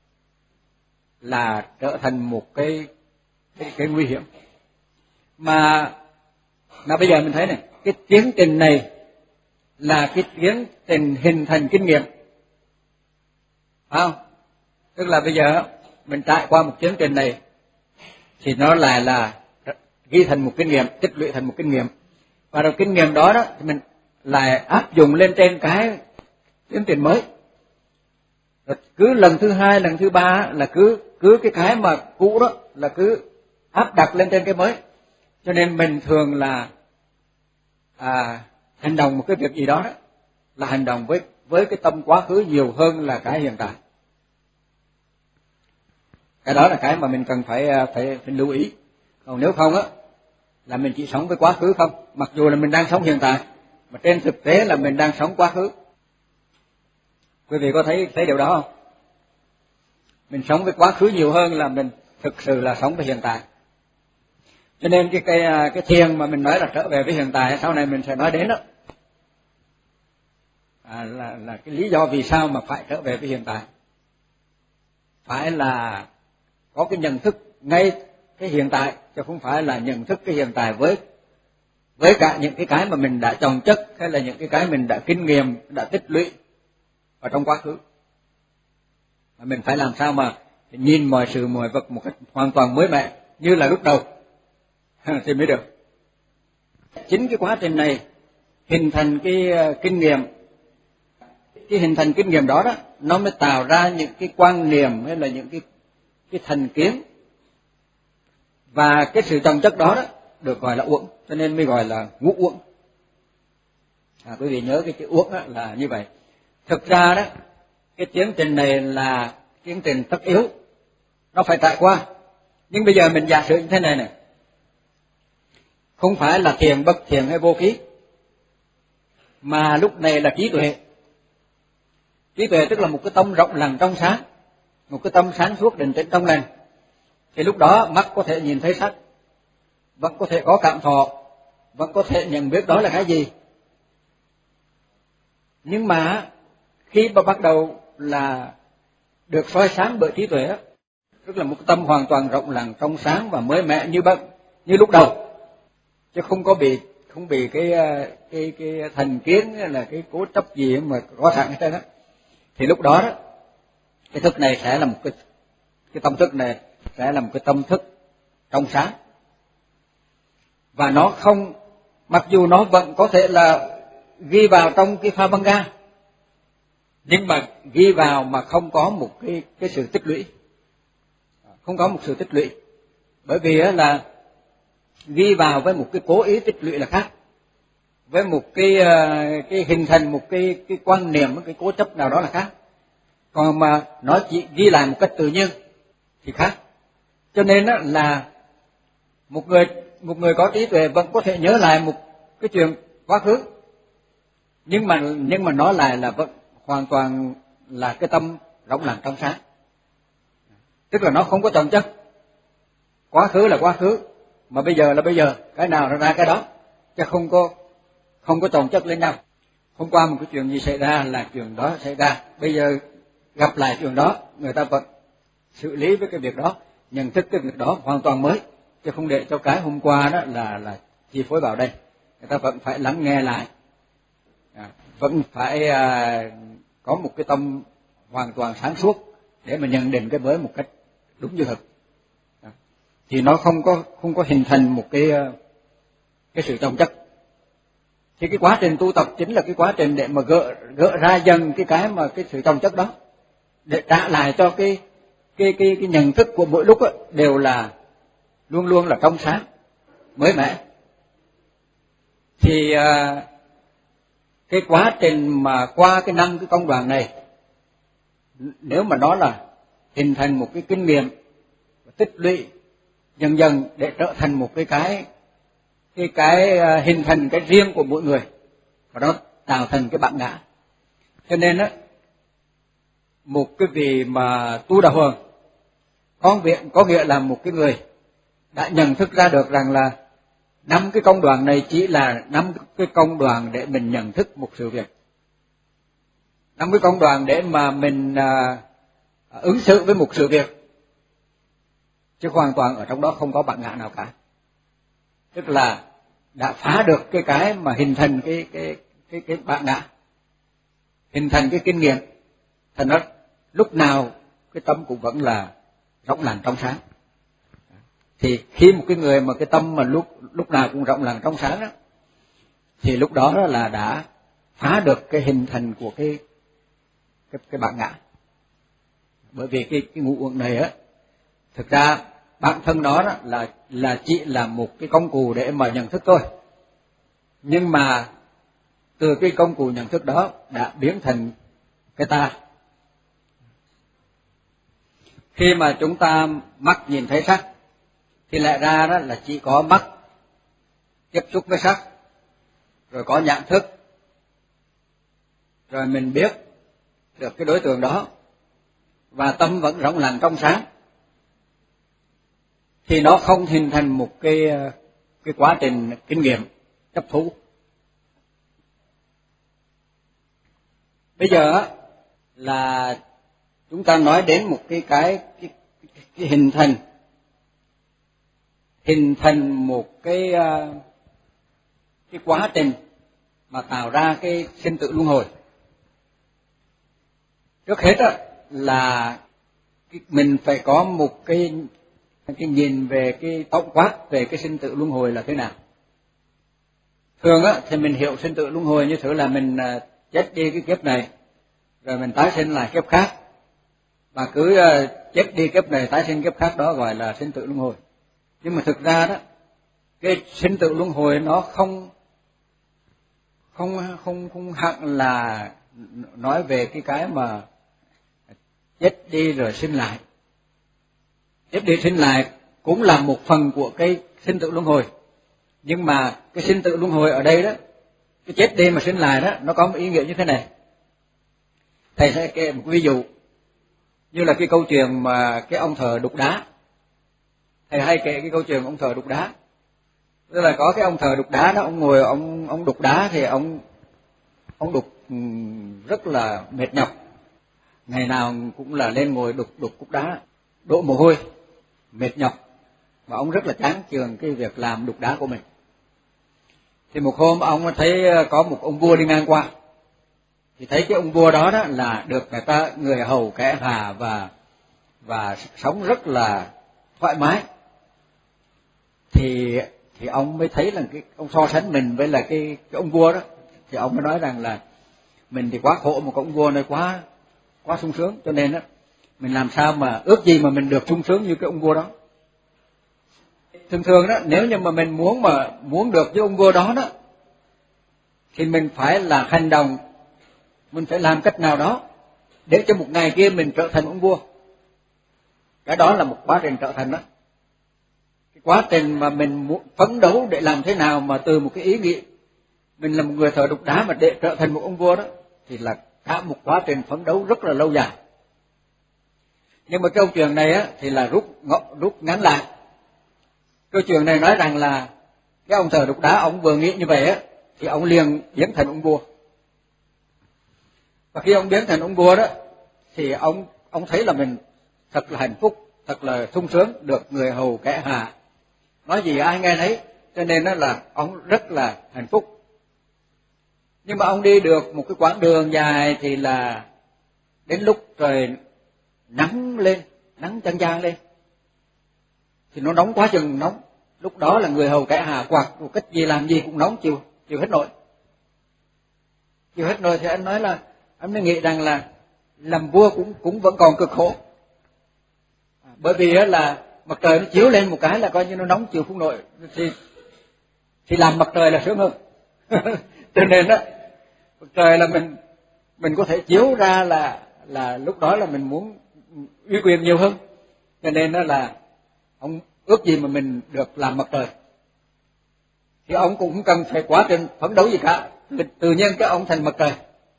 là trở thành một cái cái, cái nguy hiểm. Mà mà bây giờ mình thấy này, cái tiến trình này là cái tiến trình hình thành kinh nghiệm, phải không? Tức là bây giờ mình trải qua một tiến trình này thì nó lại là ghi thành một kinh nghiệm, tích lũy thành một kinh nghiệm, và rồi kinh nghiệm đó đó thì mình lại áp dụng lên trên cái tiến trình mới. Rồi cứ lần thứ hai, lần thứ ba là cứ cứ cái cái mà cũ đó là cứ áp đặt lên trên cái mới. Cho nên mình thường là à, hành động một cái việc gì đó, đó là hành động với với cái tâm quá khứ nhiều hơn là cái hiện tại. Cái đó là cái mà mình cần phải phải, phải lưu ý. Còn nếu không á là mình chỉ sống với quá khứ không, mặc dù là mình đang sống hiện tại, mà trên thực tế là mình đang sống quá khứ. Quý vị có thấy thấy điều đó không? Mình sống với quá khứ nhiều hơn là mình thực sự là sống với hiện tại. Cho nên cái cái cái thiền mà mình nói là trở về với hiện tại, sau này mình sẽ nói đến đó, à, là là cái lý do vì sao mà phải trở về với hiện tại. Phải là có cái nhận thức ngay cái hiện tại, chứ không phải là nhận thức cái hiện tại với với cả những cái cái mà mình đã chồng chất, hay là những cái cái mình đã kinh nghiệm, đã tích lũy ở trong quá khứ. Mà mình phải làm sao mà nhìn mọi sự mọi vật một cách hoàn toàn mới mẻ như là lúc đầu thì mới được. Chính cái quá trình này hình thành cái kinh nghiệm, cái hình thành kinh nghiệm đó đó, nó mới tạo ra những cái quan niệm hay là những cái cái thành kiến, và cái sự chồng chất đó đó được gọi là uẩn, cho nên mới gọi là ngũ uẩn. À, quý vị nhớ cái chữ uẩn đó là như vậy. Thực ra đó cái tiến trình này là tiến trình tất yếu, nó phải trải qua. Nhưng bây giờ mình giả sử như thế này này, không phải là thiền bất thiền hay vô ký, mà lúc này là trí tuệ. Trí tuệ tức là một cái tâm rộng lặng trong sáng, một cái tâm sáng suốt định tĩnh trong lành. Thì lúc đó mắt có thể nhìn thấy sắc, vẫn có thể có cảm thọ, vẫn có thể nhận biết đó là cái gì. Nhưng mà khi mà bắt đầu là được soi sáng bởi trí tuệ, tức là một cái tâm hoàn toàn rộng lặng trong sáng và mới mẻ như bất như lúc đầu, chứ không có bị không bị cái cái cái thành kiến hay là cái cố chấp gì mà có sẵn hết đó. Thì lúc đó đó cái thức này sẽ là một cái cái tâm thức này sẽ là một cái tâm thức trong sáng, và nó không, mặc dù nó vẫn có thể là ghi vào trong cái pha băng ga, nhưng mà ghi vào mà không có một cái cái sự tích lũy, không có một sự tích lũy, bởi vì là ghi vào với một cái cố ý tích lũy là khác, với một cái cái hình thành một cái cái quan niệm, một cái cố chấp nào đó là khác, còn mà nó chỉ ghi lại một cách tự nhiên thì khác. Cho nên là một người một người có trí tuệ vẫn có thể nhớ lại một cái chuyện quá khứ, nhưng mà nhưng mà nó lại là vẫn hoàn toàn là cái tâm rộng lặng trong sáng, tức là nó không có chồng chất. Quá khứ là quá khứ, mà bây giờ là bây giờ, cái nào nó ra cái đó, chứ không có không có chồng chất lên nhau. Hôm qua một cái chuyện gì xảy ra là chuyện đó xảy ra, bây giờ gặp lại chuyện đó, người ta vẫn xử lý với cái việc đó, nhận thức cái việc đó hoàn toàn mới, chứ không để cho cái hôm qua đó là là chi phối vào đây. Người ta vẫn phải lắng nghe lại, à, vẫn phải à, có một cái tâm hoàn toàn sáng suốt để mà nhận định cái mới một cách đúng như thực, à, thì nó không có không có hình thành một cái cái sự chồng chất. Thì cái quá trình tu tập chính là cái quá trình để mà gỡ gỡ ra dần cái cái mà cái sự chồng chất đó, để trả lại cho cái cái cái cái nhận thức của mỗi lúc ấy, đều là luôn luôn là trong sáng, mới mẻ. Thì à, cái quá trình mà qua cái năm cái công đoạn này, nếu mà nó là hình thành một cái kinh nghiệm tích lũy dần dần để trở thành một cái cái cái cái uh, hình thành cái riêng của mỗi người, và nó tạo thành cái bản ngã. Cho nên á, một cái vị mà tu đạo hoàng có nghĩa, có nghĩa là một cái người đã nhận thức ra được rằng là năm cái công đoạn này chỉ là năm cái công đoạn để mình nhận thức một sự việc, năm cái công đoạn để mà mình uh, ứng xử với một sự việc, chứ hoàn toàn ở trong đó không có bản ngã nào cả. Tức là đã phá được cái cái mà hình thành cái cái cái cái bản ngã, hình thành cái kinh nghiệm, thành nó lúc nào cái tâm cũng vẫn là rộng lặng trong sáng. Thì khi một cái người mà cái tâm mà lúc lúc nào cũng rộng lặng trong sáng đó, thì lúc đó, đó là đã phá được cái hình thành của cái cái cái bản ngã. Bởi vì cái cái ngũ uẩn này á, thực ra bản thân nó đó là là chỉ là một cái công cụ để mà nhận thức thôi, nhưng mà từ cái công cụ nhận thức đó đã biến thành cái ta. Khi mà chúng ta mắt nhìn thấy sắc thì lẽ ra đó là chỉ có mắt tiếp xúc với sắc, rồi có nhận thức, rồi mình biết được cái đối tượng đó, và tâm vẫn rộng lặng trong sáng, thì nó không hình thành một cái cái quá trình kinh nghiệm chấp thú. Bây giờ là chúng ta nói đến một cái cái cái, cái hình thành hình thành một cái cái quá trình mà tạo ra cái sinh tử luân hồi. Trước hết á, là mình phải có một cái cái nhìn về cái tổng quát về cái sinh tử luân hồi là thế nào. Thường á thì mình hiểu sinh tử luân hồi như thế là mình chết đi cái kiếp này, rồi mình tái sinh lại kiếp khác, và cứ chết đi kiếp này tái sinh kiếp khác, đó gọi là sinh tử luân hồi. Nhưng mà thực ra đó, cái sinh tử luân hồi nó không không không không hẳn là nói về cái cái mà chết đi rồi sinh lại. Chết đi sinh lại cũng là một phần của cái sinh tử luân hồi, nhưng mà cái sinh tử luân hồi ở đây đó, cái chết đi mà sinh lại đó, nó có một ý nghĩa như thế này. Thầy sẽ kể một ví dụ, như là cái câu chuyện mà cái ông thờ đục đá. Thầy hay kể cái câu chuyện ông thờ đục đá. Tức là có cái ông thờ đục đá đó, ông ngồi ông ông đục đá thì ông ông đục rất là mệt nhọc, ngày nào cũng là lên ngồi đục đục cục đá, đổ mồ hôi, mệt nhọc, và ông rất là chán chường cái việc làm đục đá của mình. Thì một hôm ông thấy có một ông vua đi ngang qua, thì thấy cái ông vua đó đó là được người ta người hầu kẻ hà và và sống rất là thoải mái, thì thì ông mới thấy là cái ông so sánh mình với là cái cái ông vua đó, thì ông mới nói rằng là mình thì quá khổ, một ông vua này quá quá sung sướng, cho nên á mình làm sao mà ước gì mà mình được sung sướng như cái ông vua đó. Thường thường đó, nếu như mà mình muốn mà muốn được với ông vua đó đó, thì mình phải là hành động, mình phải làm cách nào đó để cho một ngày kia mình trở thành ông vua. Cái đó là một quá trình trở thành đó. Cái quá trình mà mình muốn phấn đấu để làm thế nào mà từ một cái ý nghĩ mình là một người thợ đục đá mà để trở thành một ông vua đó, thì là cả một quá trình phấn đấu rất là lâu dài. Nhưng mà câu chuyện này á thì là rút rút ngắn lại. Câu chuyện này nói rằng là cái ông thợ đục đá ông vừa nghĩ như vậy á thì ông liền biến thành ông vua. Và khi ông biến thành ông vua đó thì ông ông thấy là mình thật là hạnh phúc, thật là sung sướng, được người hầu kẻ hạ, nói gì ai nghe nấy, cho nên đó là ông rất là hạnh phúc. Nhưng mà ông đi được một cái quãng đường dài thì là đến lúc trời nắng lên, nắng chang chang lên, thì nó nóng quá chừng nóng. Lúc đó là người hầu kẻ hạ quạt một cách gì làm gì cũng nóng, chịu chịu hết nổi. Chịu hết nổi thì anh nói là anh mới nghĩ rằng là làm vua cũng cũng vẫn còn cực khổ. À, bởi vì là mặt trời nó chiếu lên một cái là coi như nó nóng chịu không nổi, thì thì làm mặt trời là sướng hơn. Cho nên đó mặt trời là mình mình có thể chiếu ra là là lúc đó là mình muốn uy quyền nhiều hơn, cho nên đó là ông ước gì mà mình được làm mặt trời. Thì ông cũng cần phải quá trình phấn đấu gì cả, tự nhiên cái ông thành mặt trời.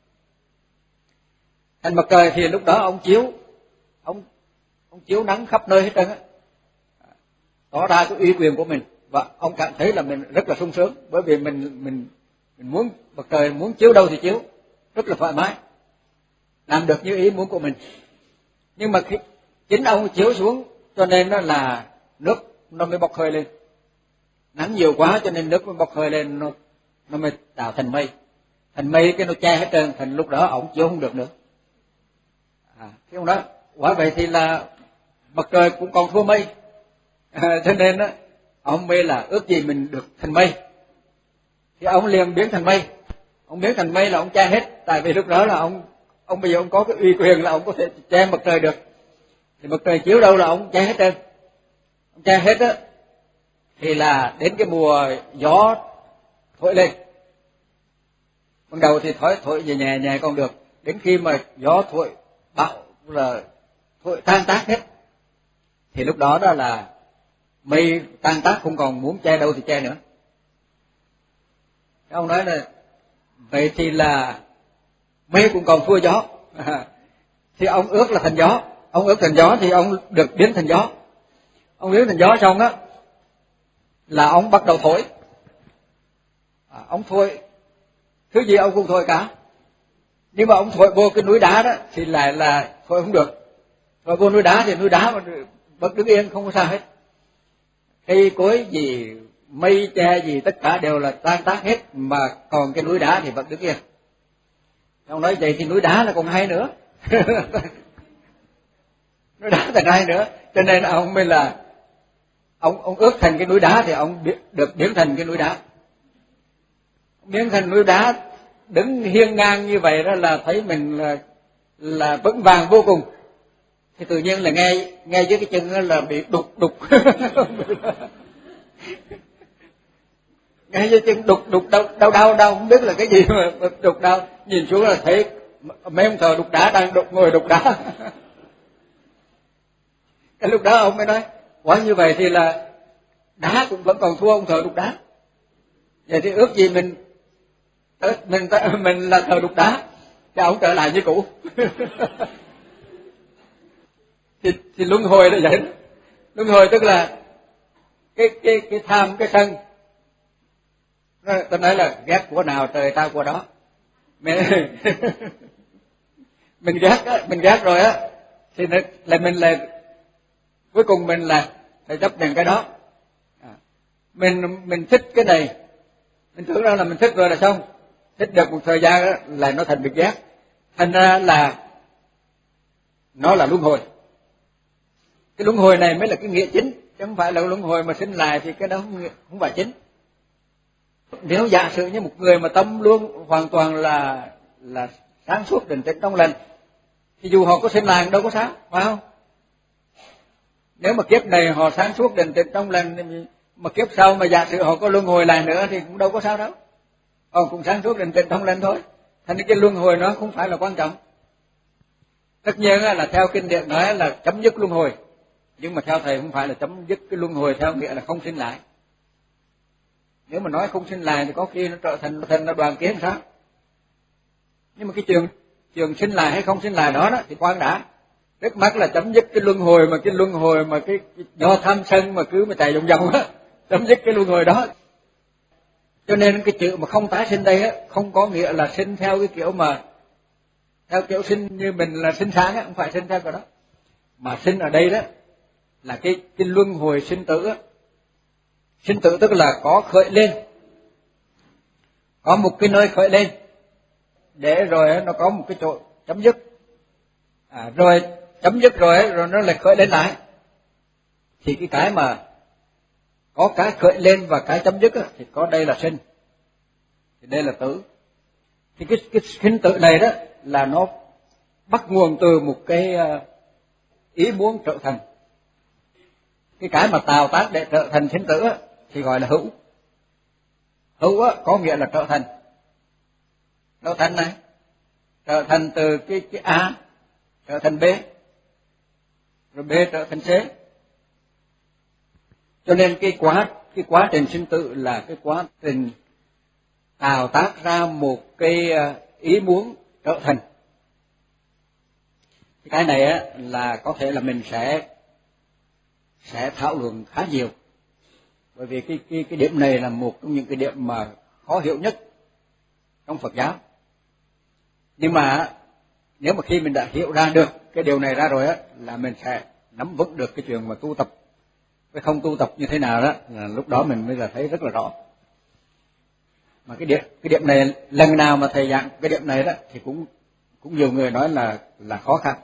Thành mặt trời thì lúc đó ông chiếu, ông ông chiếu nắng khắp nơi hết trơn á, tỏ ra cái uy quyền của mình, và ông cảm thấy là mình rất là sung sướng, bởi vì mình mình mình muốn mặt trời muốn chiếu đâu thì chiếu, rất là thoải mái, làm được như ý muốn của mình. Nhưng mà khi chính ông chiếu xuống cho nên nó là nước nó mới bốc hơi lên, nắng nhiều quá cho nên nước mới bốc hơi lên, nó nó mới tạo thành mây, thành mây cái nó che hết trơn, thành lúc đó ông chiếu không được nữa. À, cái ông đó quả vậy thì là mặt trời cũng còn thua mây, à, cho nên đó ông mới là ước gì mình được thành mây, thì ông liền biến thành mây. Ông biến thành mây là ông che hết, tại vì lúc đó là ông ông bây giờ ông có cái uy quyền là ông có thể che mặt trời được, thì mặt trời chiếu đâu là ông che hết trơn. Ông che hết á thì là đến cái mùa gió thổi lên, ban đầu thì thổi thổi nhẹ nhẹ nhẹ còn được, đến khi mà gió thổi bão là thổi tan tác hết, thì lúc đó đó là mây tan tác không còn muốn che đâu thì che nữa. Ông nói là vậy thì là mây cũng còn thua gió, à, thì ông ước là thành gió. Ông ước thành gió thì ông được biến thành gió. Ông biến thành gió xong á là ông bắt đầu thổi, à, ông thổi thứ gì ông cũng thổi cả, nhưng mà ông thổi vô cái núi đá đó thì lại là thổi không được. Thổi vô núi đá thì núi đá mà vẫn đứng yên không có sao hết, cây cối gì mây che gì tất cả đều là tan tác hết, mà còn cái núi đá thì vẫn đứng yên. Ông nói vậy thì núi đá là còn hay nữa. Núi đá thành hay nữa, cho nên ông mới là ông ông ước thành cái núi đá thì ông được biến thành cái núi đá. Biến thành núi đá đứng hiên ngang như vậy đó là thấy mình là là vững vàng vô cùng. Thì tự nhiên là nghe nghe dưới cái chân là bị đục đục. Nghe dưới chân đục đục đau đau đau đau không biết là cái gì mà đục đau, nhìn xuống là thấy mấy ông thợ đục đá đang đục ngồi đục đá. Cái lúc đó ông mới nói quả như vậy thì là đá cũng vẫn còn thua ông thợ đục đá, vậy thì ước gì mình mình mình là thợ đục đá thì ông trở lại như cũ. thì thì luân hồi là vậy. Luân hồi tức là cái cái cái tham cái sân, tôi nói là ghét của nào trời tao của đó. Mình mình ghét á, mình ghét rồi á thì là mình là cuối cùng mình là phải chấp nhận cái đó. À, mình mình thích cái này, mình tưởng ra là mình thích rồi là xong, thích được một thời gian đó, là nó thành việc ghét, thành ra là nó là luân hồi. Cái luân hồi này mới là cái nghĩa chính, chứ không phải là luân hồi mà sinh lại thì cái đó không, không phải chính. Nếu giả sử như một người mà tâm luôn hoàn toàn là là sáng suốt định tĩnh trong lành, thì dù họ có sinh lại đâu có sao, phải không? Nếu mà kiếp này họ sáng suốt định tĩnh trong lành, mà kiếp sau mà giả sử họ có luân hồi lại nữa thì cũng đâu có sao đâu, họ cũng sáng suốt định tĩnh trong lành thôi. Thành ra cái luân hồi nó không phải là quan trọng. Tất nhiên là theo kinh điển nói là chấm dứt luân hồi, nhưng mà theo thầy không phải là chấm dứt cái luân hồi theo nghĩa là không sinh lại. Nếu mà nói không sinh lại thì có khi nó trở thành thành là đoàn kiến sao? Nhưng mà cái trường trường sinh lại hay không sinh lại đó, đó thì quan đã. Trước mắt là chấm dứt cái luân hồi, mà cái luân hồi mà cái, cái do tham sân mà cứ mà chạy vòng vòng á, chấm dứt cái luân hồi đó. Cho nên cái chữ mà không tái sinh đây á, không có nghĩa là sinh theo cái kiểu mà theo kiểu sinh như mình là sinh sáng á, không phải sinh theo cái đó. Mà sinh ở đây đó là cái cái luân hồi sinh tử á. Sinh tử tức là có khởi lên, có một cái nơi khởi lên, để rồi nó có một cái chỗ chấm dứt, à, rồi chấm dứt rồi rồi nó lại khởi lên lại. Thì cái cái mà có cái khởi lên và cái chấm dứt á, thì có đây là sinh, thì đây là tử. Thì cái cái sinh tử này đó là nó bắt nguồn từ một cái ý muốn trở thành. Cái cái mà tạo tác để trở thành sinh tử á, thì gọi là hữu. Hữu á, có nghĩa là trở thành. Trở thành này, trở thành từ cái cái A trở thành B, rồi B trở thành C. Cho nên cái quá cái quá trình sinh tử là cái quá trình tạo tác ra một cái ý muốn trở thành. Cái này á là có thể là mình sẽ sẽ thảo luận khá nhiều, bởi vì cái cái cái điểm này là một trong những cái điểm mà khó hiểu nhất trong Phật giáo. Nhưng mà nếu mà khi mình đã hiểu ra được cái điều này ra rồi á, là mình sẽ nắm vững được cái chuyện mà tu tập với không tu tập như thế nào đó, là lúc đó mình mới là thấy rất là rõ. Mà cái điểm cái điểm này lần nào mà thầy giảng cái điểm này đó thì cũng cũng nhiều người nói là là khó khăn.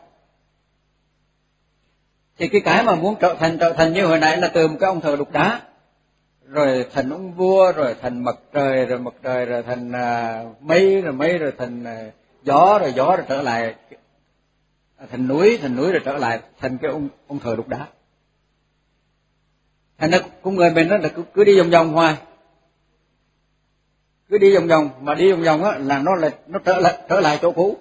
Thì cái cái mà muốn trở thành trở thành như hồi nãy là từ một cái ông thờ đục đá, rồi thành ông vua, rồi thành mặt trời, rồi mặt trời rồi thành uh, mây, rồi mây rồi thành uh, gió, rồi gió rồi trở lại thành núi, thành núi rồi trở lại thành cái ông ông thờ đục đá. Thành ra con người mình đó là cứ, cứ đi vòng vòng hoài, cứ đi vòng vòng, mà đi vòng vòng á là nó là nó trở lại trở lại chỗ cũ.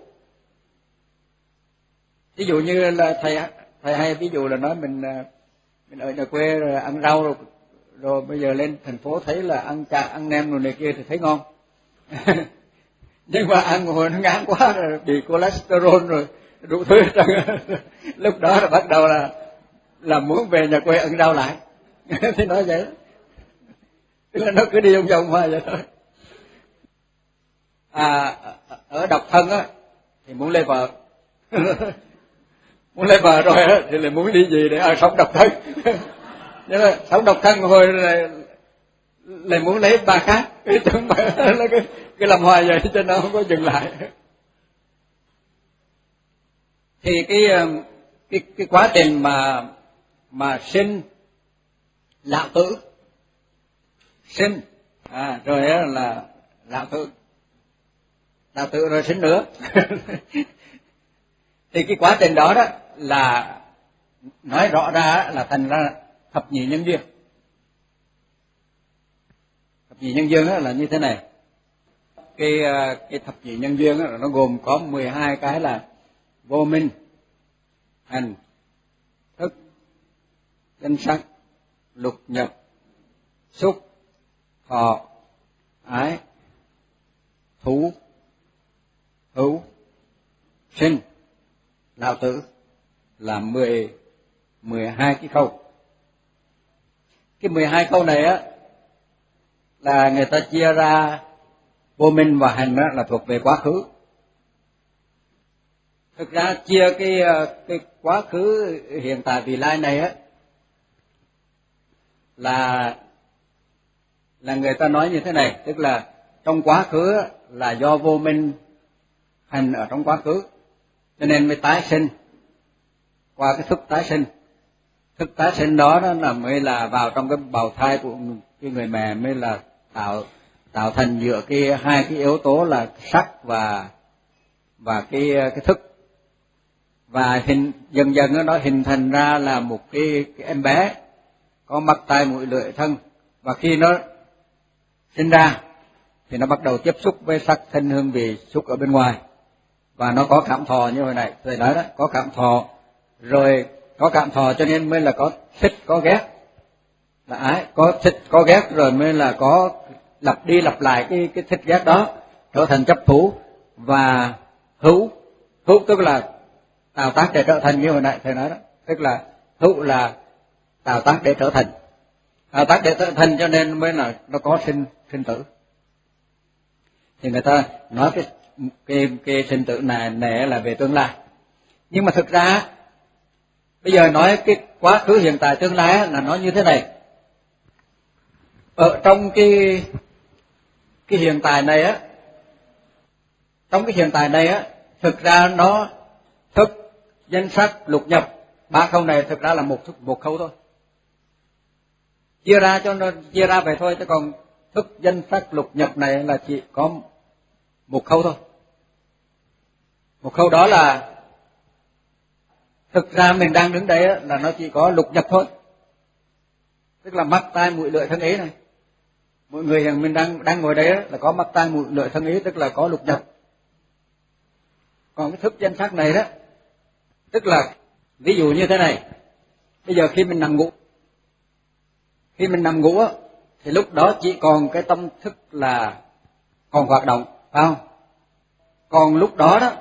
Ví dụ như là thầy thầy hay ví dụ là nói mình mình ở nhà quê rồi ăn rau rồi, rồi bây giờ lên thành phố thấy là ăn chả ăn nem rồi này kia thì thấy ngon. Nhưng mà ăn hồi nó ngán quá rồi bị cholesterol rồi đủ thứ. Lúc đó là bắt đầu là là muốn về nhà quê ăn rau lại. Thì nói vậy đó. Tức là nó cứ đi vòng vòng hoài vậy thôi. À, ở độc thân á thì muốn lấy vợ. Muốn lấy vợ rồi á thì lại muốn đi gì để ở sống độc thân. Nhưng mà sống độc thân rồi lại lại muốn lấy bà khác. Cái chúng mà cái, cái làm hoài vậy cho nó không có dừng lại. Thì cái cái cái quá trình mà mà sinh lão tử, sinh à, rồi á là lão tử, lão tử rồi sinh nữa. Thì cái quá trình đó đó là nói rõ ra là thành ra thập nhị nhân duyên. Thập nhị nhân duyên đó là như thế này. Cái cái thập nhị nhân duyên đó là nó gồm có mười hai cái là vô minh, hành, thức, danh sắc, lục nhập, xúc, thọ, ái, thú, hữu, sinh, lão tử, là mười mười hai cái câu. Cái mười hai câu này á là người ta chia ra vô minh và hành đó là thuộc về quá khứ. Thực ra chia cái cái quá khứ, hiện tại, vị lai này á là là người ta nói như thế này, tức là trong quá khứ là do vô minh hành ở trong quá khứ, cho nên mới tái sinh qua cái thức tái sinh. thức tái sinh đó, đó là mới là vào trong cái bào thai của cái người mẹ, mới là tạo tạo thành giữa cái hai cái yếu tố là sắc và và cái cái thức, và hình dần dần nó hình thành ra là một cái, cái em bé có mắt tai mũi lưỡi thân. Và khi nó sinh ra thì nó bắt đầu tiếp xúc với sắc thân hương vị xúc ở bên ngoài, và nó có cảm thọ như hồi nãy thầy nói đó, có cảm thọ, rồi có cảm thọ cho nên mới là có thích có ghét, là ái, có thích có ghét rồi mới là có lặp đi lặp lại cái cái thích ghét đó trở thành chấp thủ. Và hữu, hữu tức là tạo tác để trở thành như hồi nãy thầy nói đó, tức là hữu là tạo tác để trở thành, tạo tác để trở thành cho nên mới là nó có sinh sinh tử. Thì người ta nói cái cái cái sinh tử này này là về tương lai, nhưng mà thực ra bây giờ nói cái quá khứ hiện tại tương lai là nói như thế này. Ở trong cái cái hiện tại này á, trong cái hiện tại này á, thực ra nó thức danh sắc lục nhập ba khâu này thực ra là một một khâu thôi, chia ra cho nó chia ra vậy thôi, chứ còn thức danh sắc lục nhập này là chỉ có một khâu thôi. Một khâu đó là thực ra mình đang đứng đây á, là nó chỉ có lục nhập thôi, tức là mắt tai mũi lưỡi thân ý này. Mọi người rằng mình đang đang ngồi đây á, là có mắt tai mũi lưỡi thân ý, tức là có lục nhập. Còn cái thức danh sắc này đó, tức là ví dụ như thế này, bây giờ khi mình nằm ngủ, khi mình nằm ngủ á, thì lúc đó chỉ còn cái tâm thức là còn hoạt động, phải không? Còn lúc đó đó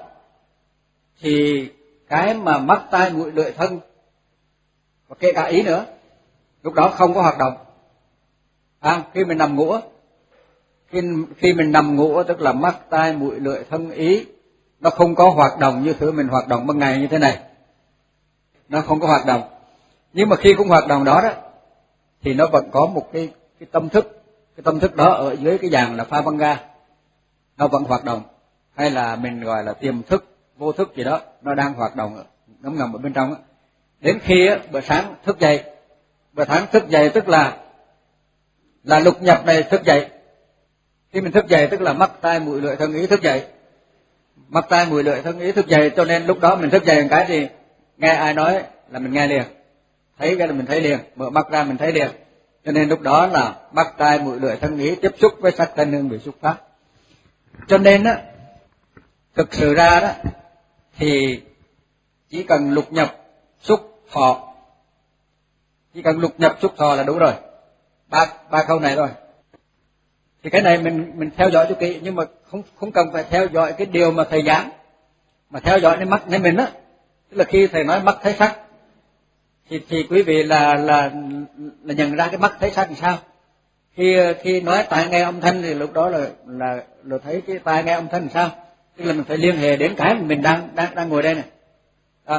thì cái mà mắt tai mũi lưỡi thân và kể cả ý nữa, lúc đó không có hoạt động. À, khi mình nằm ngủ, khi khi mình nằm ngủ tức là mắt tai mũi lưỡi thân ý nó không có hoạt động như thứ mình hoạt động ban ngày như thế này, nó không có hoạt động. Nhưng mà khi không hoạt động đó đó thì nó vẫn có một cái cái tâm thức, cái tâm thức đó ở dưới cái dạng là pha băng ga, nó vẫn hoạt động, hay là mình gọi là tiềm thức, vô thức gì đó, nó đang hoạt động ngấm ngầm ở bên trong đó. Đến khi á, bữa sáng thức dậy, bữa sáng thức dậy tức là là lục nhập này thức dậy. Khi mình thức dậy tức là mắt tai mũi lưỡi thân ý thức dậy, mắt tai mũi lưỡi thân ý thức dậy, cho nên lúc đó mình thức dậy một cái thì nghe ai nói là mình nghe liền, thấy cái là mình thấy liền, mở mắt ra mình thấy liền. Cho nên lúc đó là mắt tai mũi lưỡi thân ý tiếp xúc với sắc thân hương vị xúc pháp. Cho nên á, thực sự ra đó thì chỉ cần lục nhập xúc thọ, chỉ cần lục nhập xúc thọ là đủ rồi, ba ba câu này rồi. Thì cái này mình mình theo dõi cho kỹ, nhưng mà không không cần phải theo dõi cái điều mà thầy giảng, mà theo dõi cái mắt thấy mình á. Tức là khi thầy nói mắt thấy sắc thì thì quý vị là là là nhận ra cái mắt thấy sắc làm sao. Khi khi nói tai nghe âm thanh thì lúc đó là là là thấy cái tai nghe âm thanh làm sao. Tức là mình phải liên hệ đến cái mình đang đang đang ngồi đây này. À.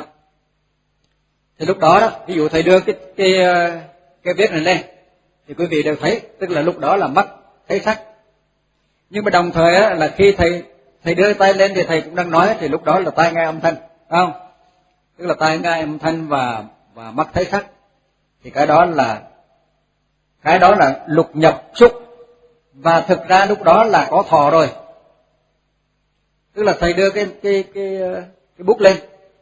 Thì lúc đó đó, ví dụ thầy đưa cái cái cái viết này lên thì quý vị đều thấy, tức là lúc đó là mắt thấy sắc. Nhưng mà đồng thời á, là khi thầy thầy đưa tay lên thì thầy cũng đang nói, thì lúc đó là tai nghe âm thanh, phải không? Tức là tai nghe âm thanh và và mắt thấy sắc. Thì cái đó là cái đó là lục nhập xúc, và thực ra lúc đó là có thọ rồi. Tức là thầy đưa cái cái cái cái bút lên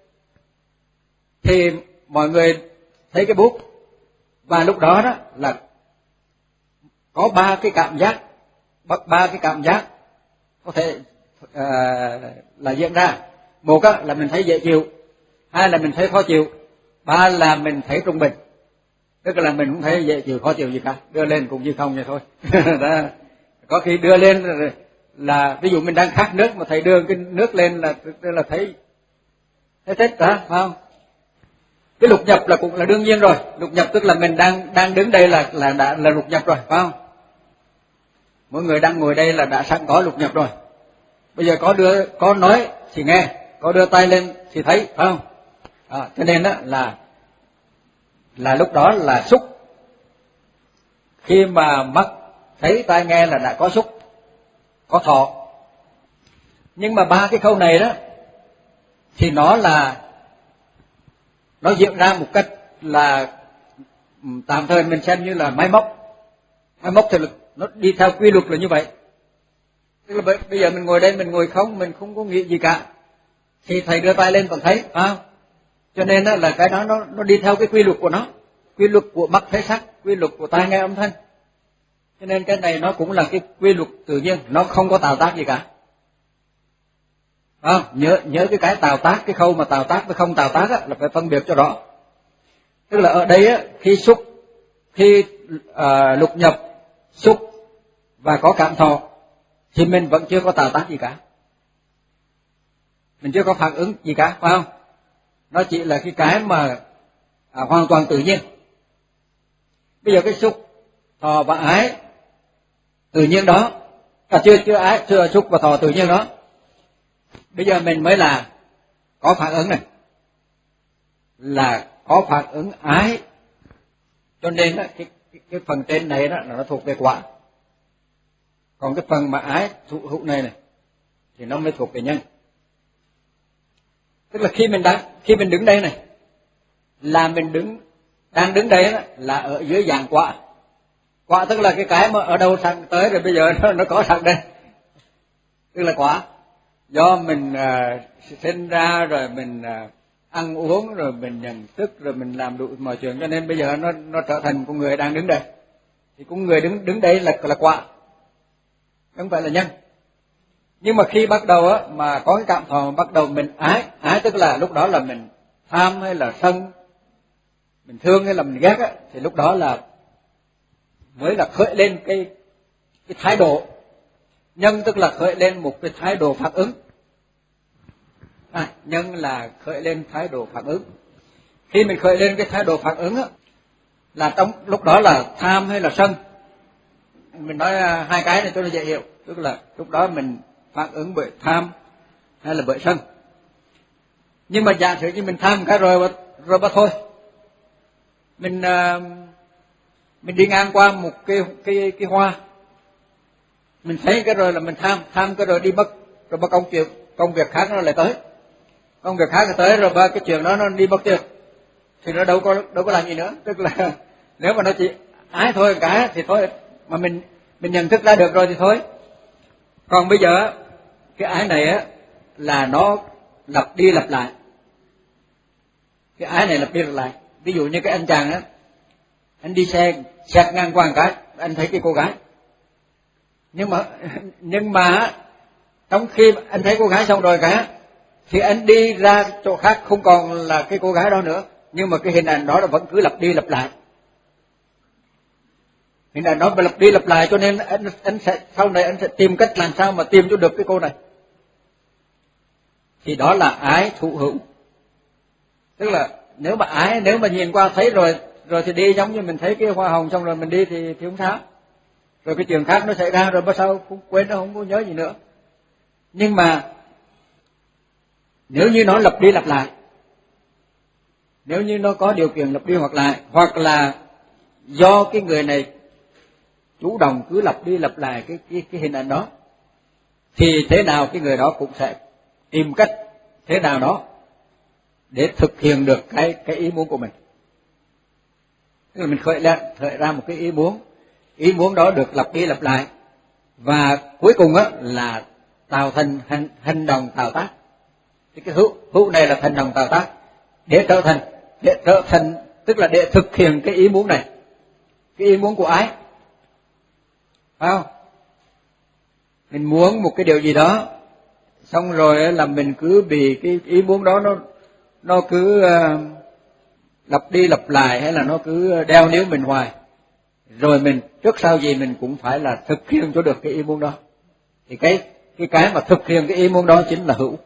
thì mọi người thấy cái bút, và lúc đó đó là có ba cái cảm giác, ba cái cảm giác có thể uh, là diễn ra. Một á, là mình thấy dễ chịu, hai là mình thấy khó chịu, ba là mình thấy trung bình. Tức là mình không thấy dễ chịu khó chịu gì cả, đưa lên cũng như không vậy thôi. Đó. Có khi đưa lên là, là ví dụ mình đang khát nước mà thầy đưa cái nước lên là là thấy thấy thích đó, phải không? Cái lục nhập là cũng là đương nhiên rồi. Lục nhập tức là mình đang đang đứng đây là là đã là lục nhập rồi, phải không? Mỗi người đang ngồi đây là đã sẵn có lục nhập rồi. Bây giờ có đưa có nói thì nghe, có đưa tay lên thì thấy, phải không? À, cho nên đó là là lúc đó là xúc. Khi mà mắt thấy tai nghe là đã có xúc, có thọ. Nhưng mà ba cái khâu này đó thì nó là nó diễn ra một cách là tạm thời mình xem như là máy móc. Máy móc thì nó đi theo quy luật là như vậy. Tức là bây giờ mình ngồi đây, mình ngồi không, mình không có nghĩ gì cả, thì thầy đưa tay lên còn thấy, phải không? Cho nên là cái đó nó nó đi theo cái quy luật của nó, quy luật của mắt thấy sắc, quy luật của tai nghe âm thanh. Cho nên cái này nó cũng là cái quy luật tự nhiên, nó không có tạo tác gì cả. À, nhớ nhớ cái cái tạo tác, cái khâu mà tạo tác với không tạo tác á, là phải phân biệt cho rõ. Tức là ở đây á, khi xúc, khi uh, lục nhập xúc và có cảm thọ thì mình vẫn chưa có tạo tác gì cả, mình chưa có phản ứng gì cả, phải không? Nó chỉ là cái cái mà à, hoàn toàn tự nhiên. Bây giờ cái xúc, thọ và ái tự nhiên đó, à, chưa chưa ái, chưa xúc và thọ tự nhiên đó. Bây giờ mình mới là có phản ứng này, là có phản ứng ái. Cho nên đó, cái, cái, cái phần trên này đó nó thuộc về quả, còn cái phần mà ái thụ hữu này này thì nó mới thuộc về nhân. Tức là khi mình đang khi mình đứng đây này, là mình đứng đang đứng đây đó, là ở dưới dạng quả. Quả tức là cái cái mà ở đâu sẵn tới rồi bây giờ nó nó có sẵn đây, tức là quả. Do mình uh, sinh ra rồi mình uh, ăn uống rồi mình nhận thức rồi mình làm đủ mọi chuyện, cho nên bây giờ nó nó trở thành con người đang đứng đây. Thì con người đứng đứng đây là là quả, không phải là nhân. Nhưng mà khi bắt đầu á mà có cái cảm thọ, bắt đầu mình ái, ái tức là lúc đó là mình tham hay là sân, mình thương hay là mình ghét á, thì lúc đó là mới là khởi lên cái cái thái độ. Nhân tức là khởi lên một cái thái độ phản ứng. À, nhân là khởi lên thái độ phản ứng. Khi mình khởi lên cái thái độ phản ứng á, là trong lúc đó là tham hay là sân. Mình nói hai cái này cho nó dễ hiểu. Tức là lúc đó mình phản ứng bởi tham hay là bởi sân. Nhưng mà giả sử như mình tham cái rồi rồi bắt thôi, mình uh, mình đi ngang qua một cái cái cái hoa, mình thấy cái rồi là mình tham tham cái rồi đi mất, rồi bắt công chuyện công việc khác nó lại tới, công việc khác nó tới rồi ba cái chuyện đó nó đi mất tiêu, thì nó đâu có đâu có làm gì nữa. Tức là nếu mà nó chỉ ái thôi cái thì thôi, mà mình mình nhận thức ra được rồi thì thôi. Còn bây giờ cái ái này á là nó lặp đi lặp lại, cái ái này lặp đi lặp lại. Ví dụ như cái anh chàng á, anh đi xe xẹt ngang qua một cái, anh thấy cái cô gái, nhưng mà nhưng mà trong khi anh thấy cô gái xong rồi cả thì anh đi ra chỗ khác không còn là cái cô gái đó nữa, nhưng mà cái hình ảnh đó là vẫn cứ lặp đi lặp lại, hình ảnh đó lặp đi lặp lại. Cho nên anh anh sẽ sau này anh sẽ tìm cách làm sao mà tìm cho được cái cô này, thì đó là ái thụ hữu. Tức là nếu mà ái, nếu mà nhìn qua thấy rồi rồi thì đi, giống như mình thấy cái hoa hồng xong rồi mình đi thì thì không sao, rồi cái chuyện khác nó xảy ra rồi bao sau không quên, nó không có nhớ gì nữa. Nhưng mà nếu như nó lặp đi lặp lại, nếu như nó có điều kiện lặp đi hoặc lại, hoặc là do cái người này chủ động cứ lặp đi lặp lại cái cái cái hình ảnh đó, thì thế nào cái người đó cũng sẽ tìm cách thế nào đó để thực hiện được cái cái ý muốn của mình. Tức là mình khởi lên khởi ra một cái ý muốn, ý muốn đó được lặp đi lặp lại, và cuối cùng á là tạo thành hành, hành động tạo tác. Thì cái hữu hữu này là hành động tạo tác để trở thành để trở thành tức là để thực hiện cái ý muốn này, cái ý muốn của ái, phải không? Mình muốn một cái điều gì đó, xong rồi là mình cứ bị cái ý muốn đó nó nó cứ uh, lặp đi lặp lại, hay là nó cứ đeo níu mình hoài, rồi mình trước sau gì mình cũng phải là thực hiện cho được cái ý muốn đó. Thì cái cái cái mà thực hiện cái ý muốn đó chính là hữu.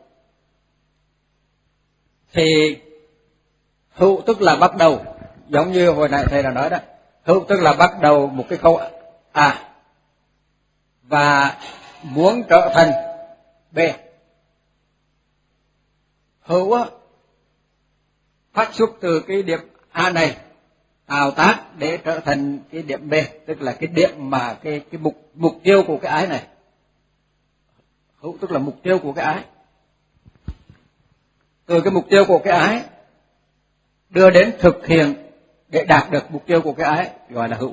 Thì hữu tức là bắt đầu, giống như hồi nãy thầy đã nói đó, hữu tức là bắt đầu một cái câu A và muốn trở thành B. Hữu á phát xuất từ cái điểm A này, tạo tác để trở thành cái điểm B, tức là cái điểm mà cái cái mục mục tiêu của cái ái này. Hữu tức là mục tiêu của cái ái. Từ cái mục tiêu của cái ái đưa đến thực hiện để đạt được mục tiêu của cái ái gọi là hữu.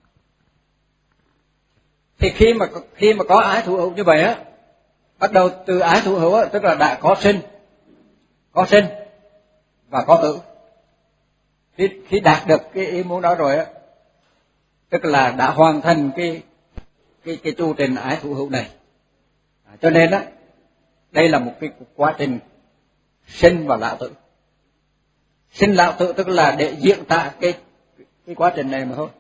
Thì khi mà khi mà có ái thủ hữu như vậy á, bắt đầu từ ái thủ hữu á, tức là đã có sinh, có sinh và có tử. Khi, khi đạt được cái ý muốn đó rồi á, tức là đã hoàn thành cái cái cái chu trình ái thủ hữu này. À, cho nên á, đây là một cái quá trình sinh và lão tử. Sinh lão tử tức là để diễn tả cái cái quá trình này mà thôi.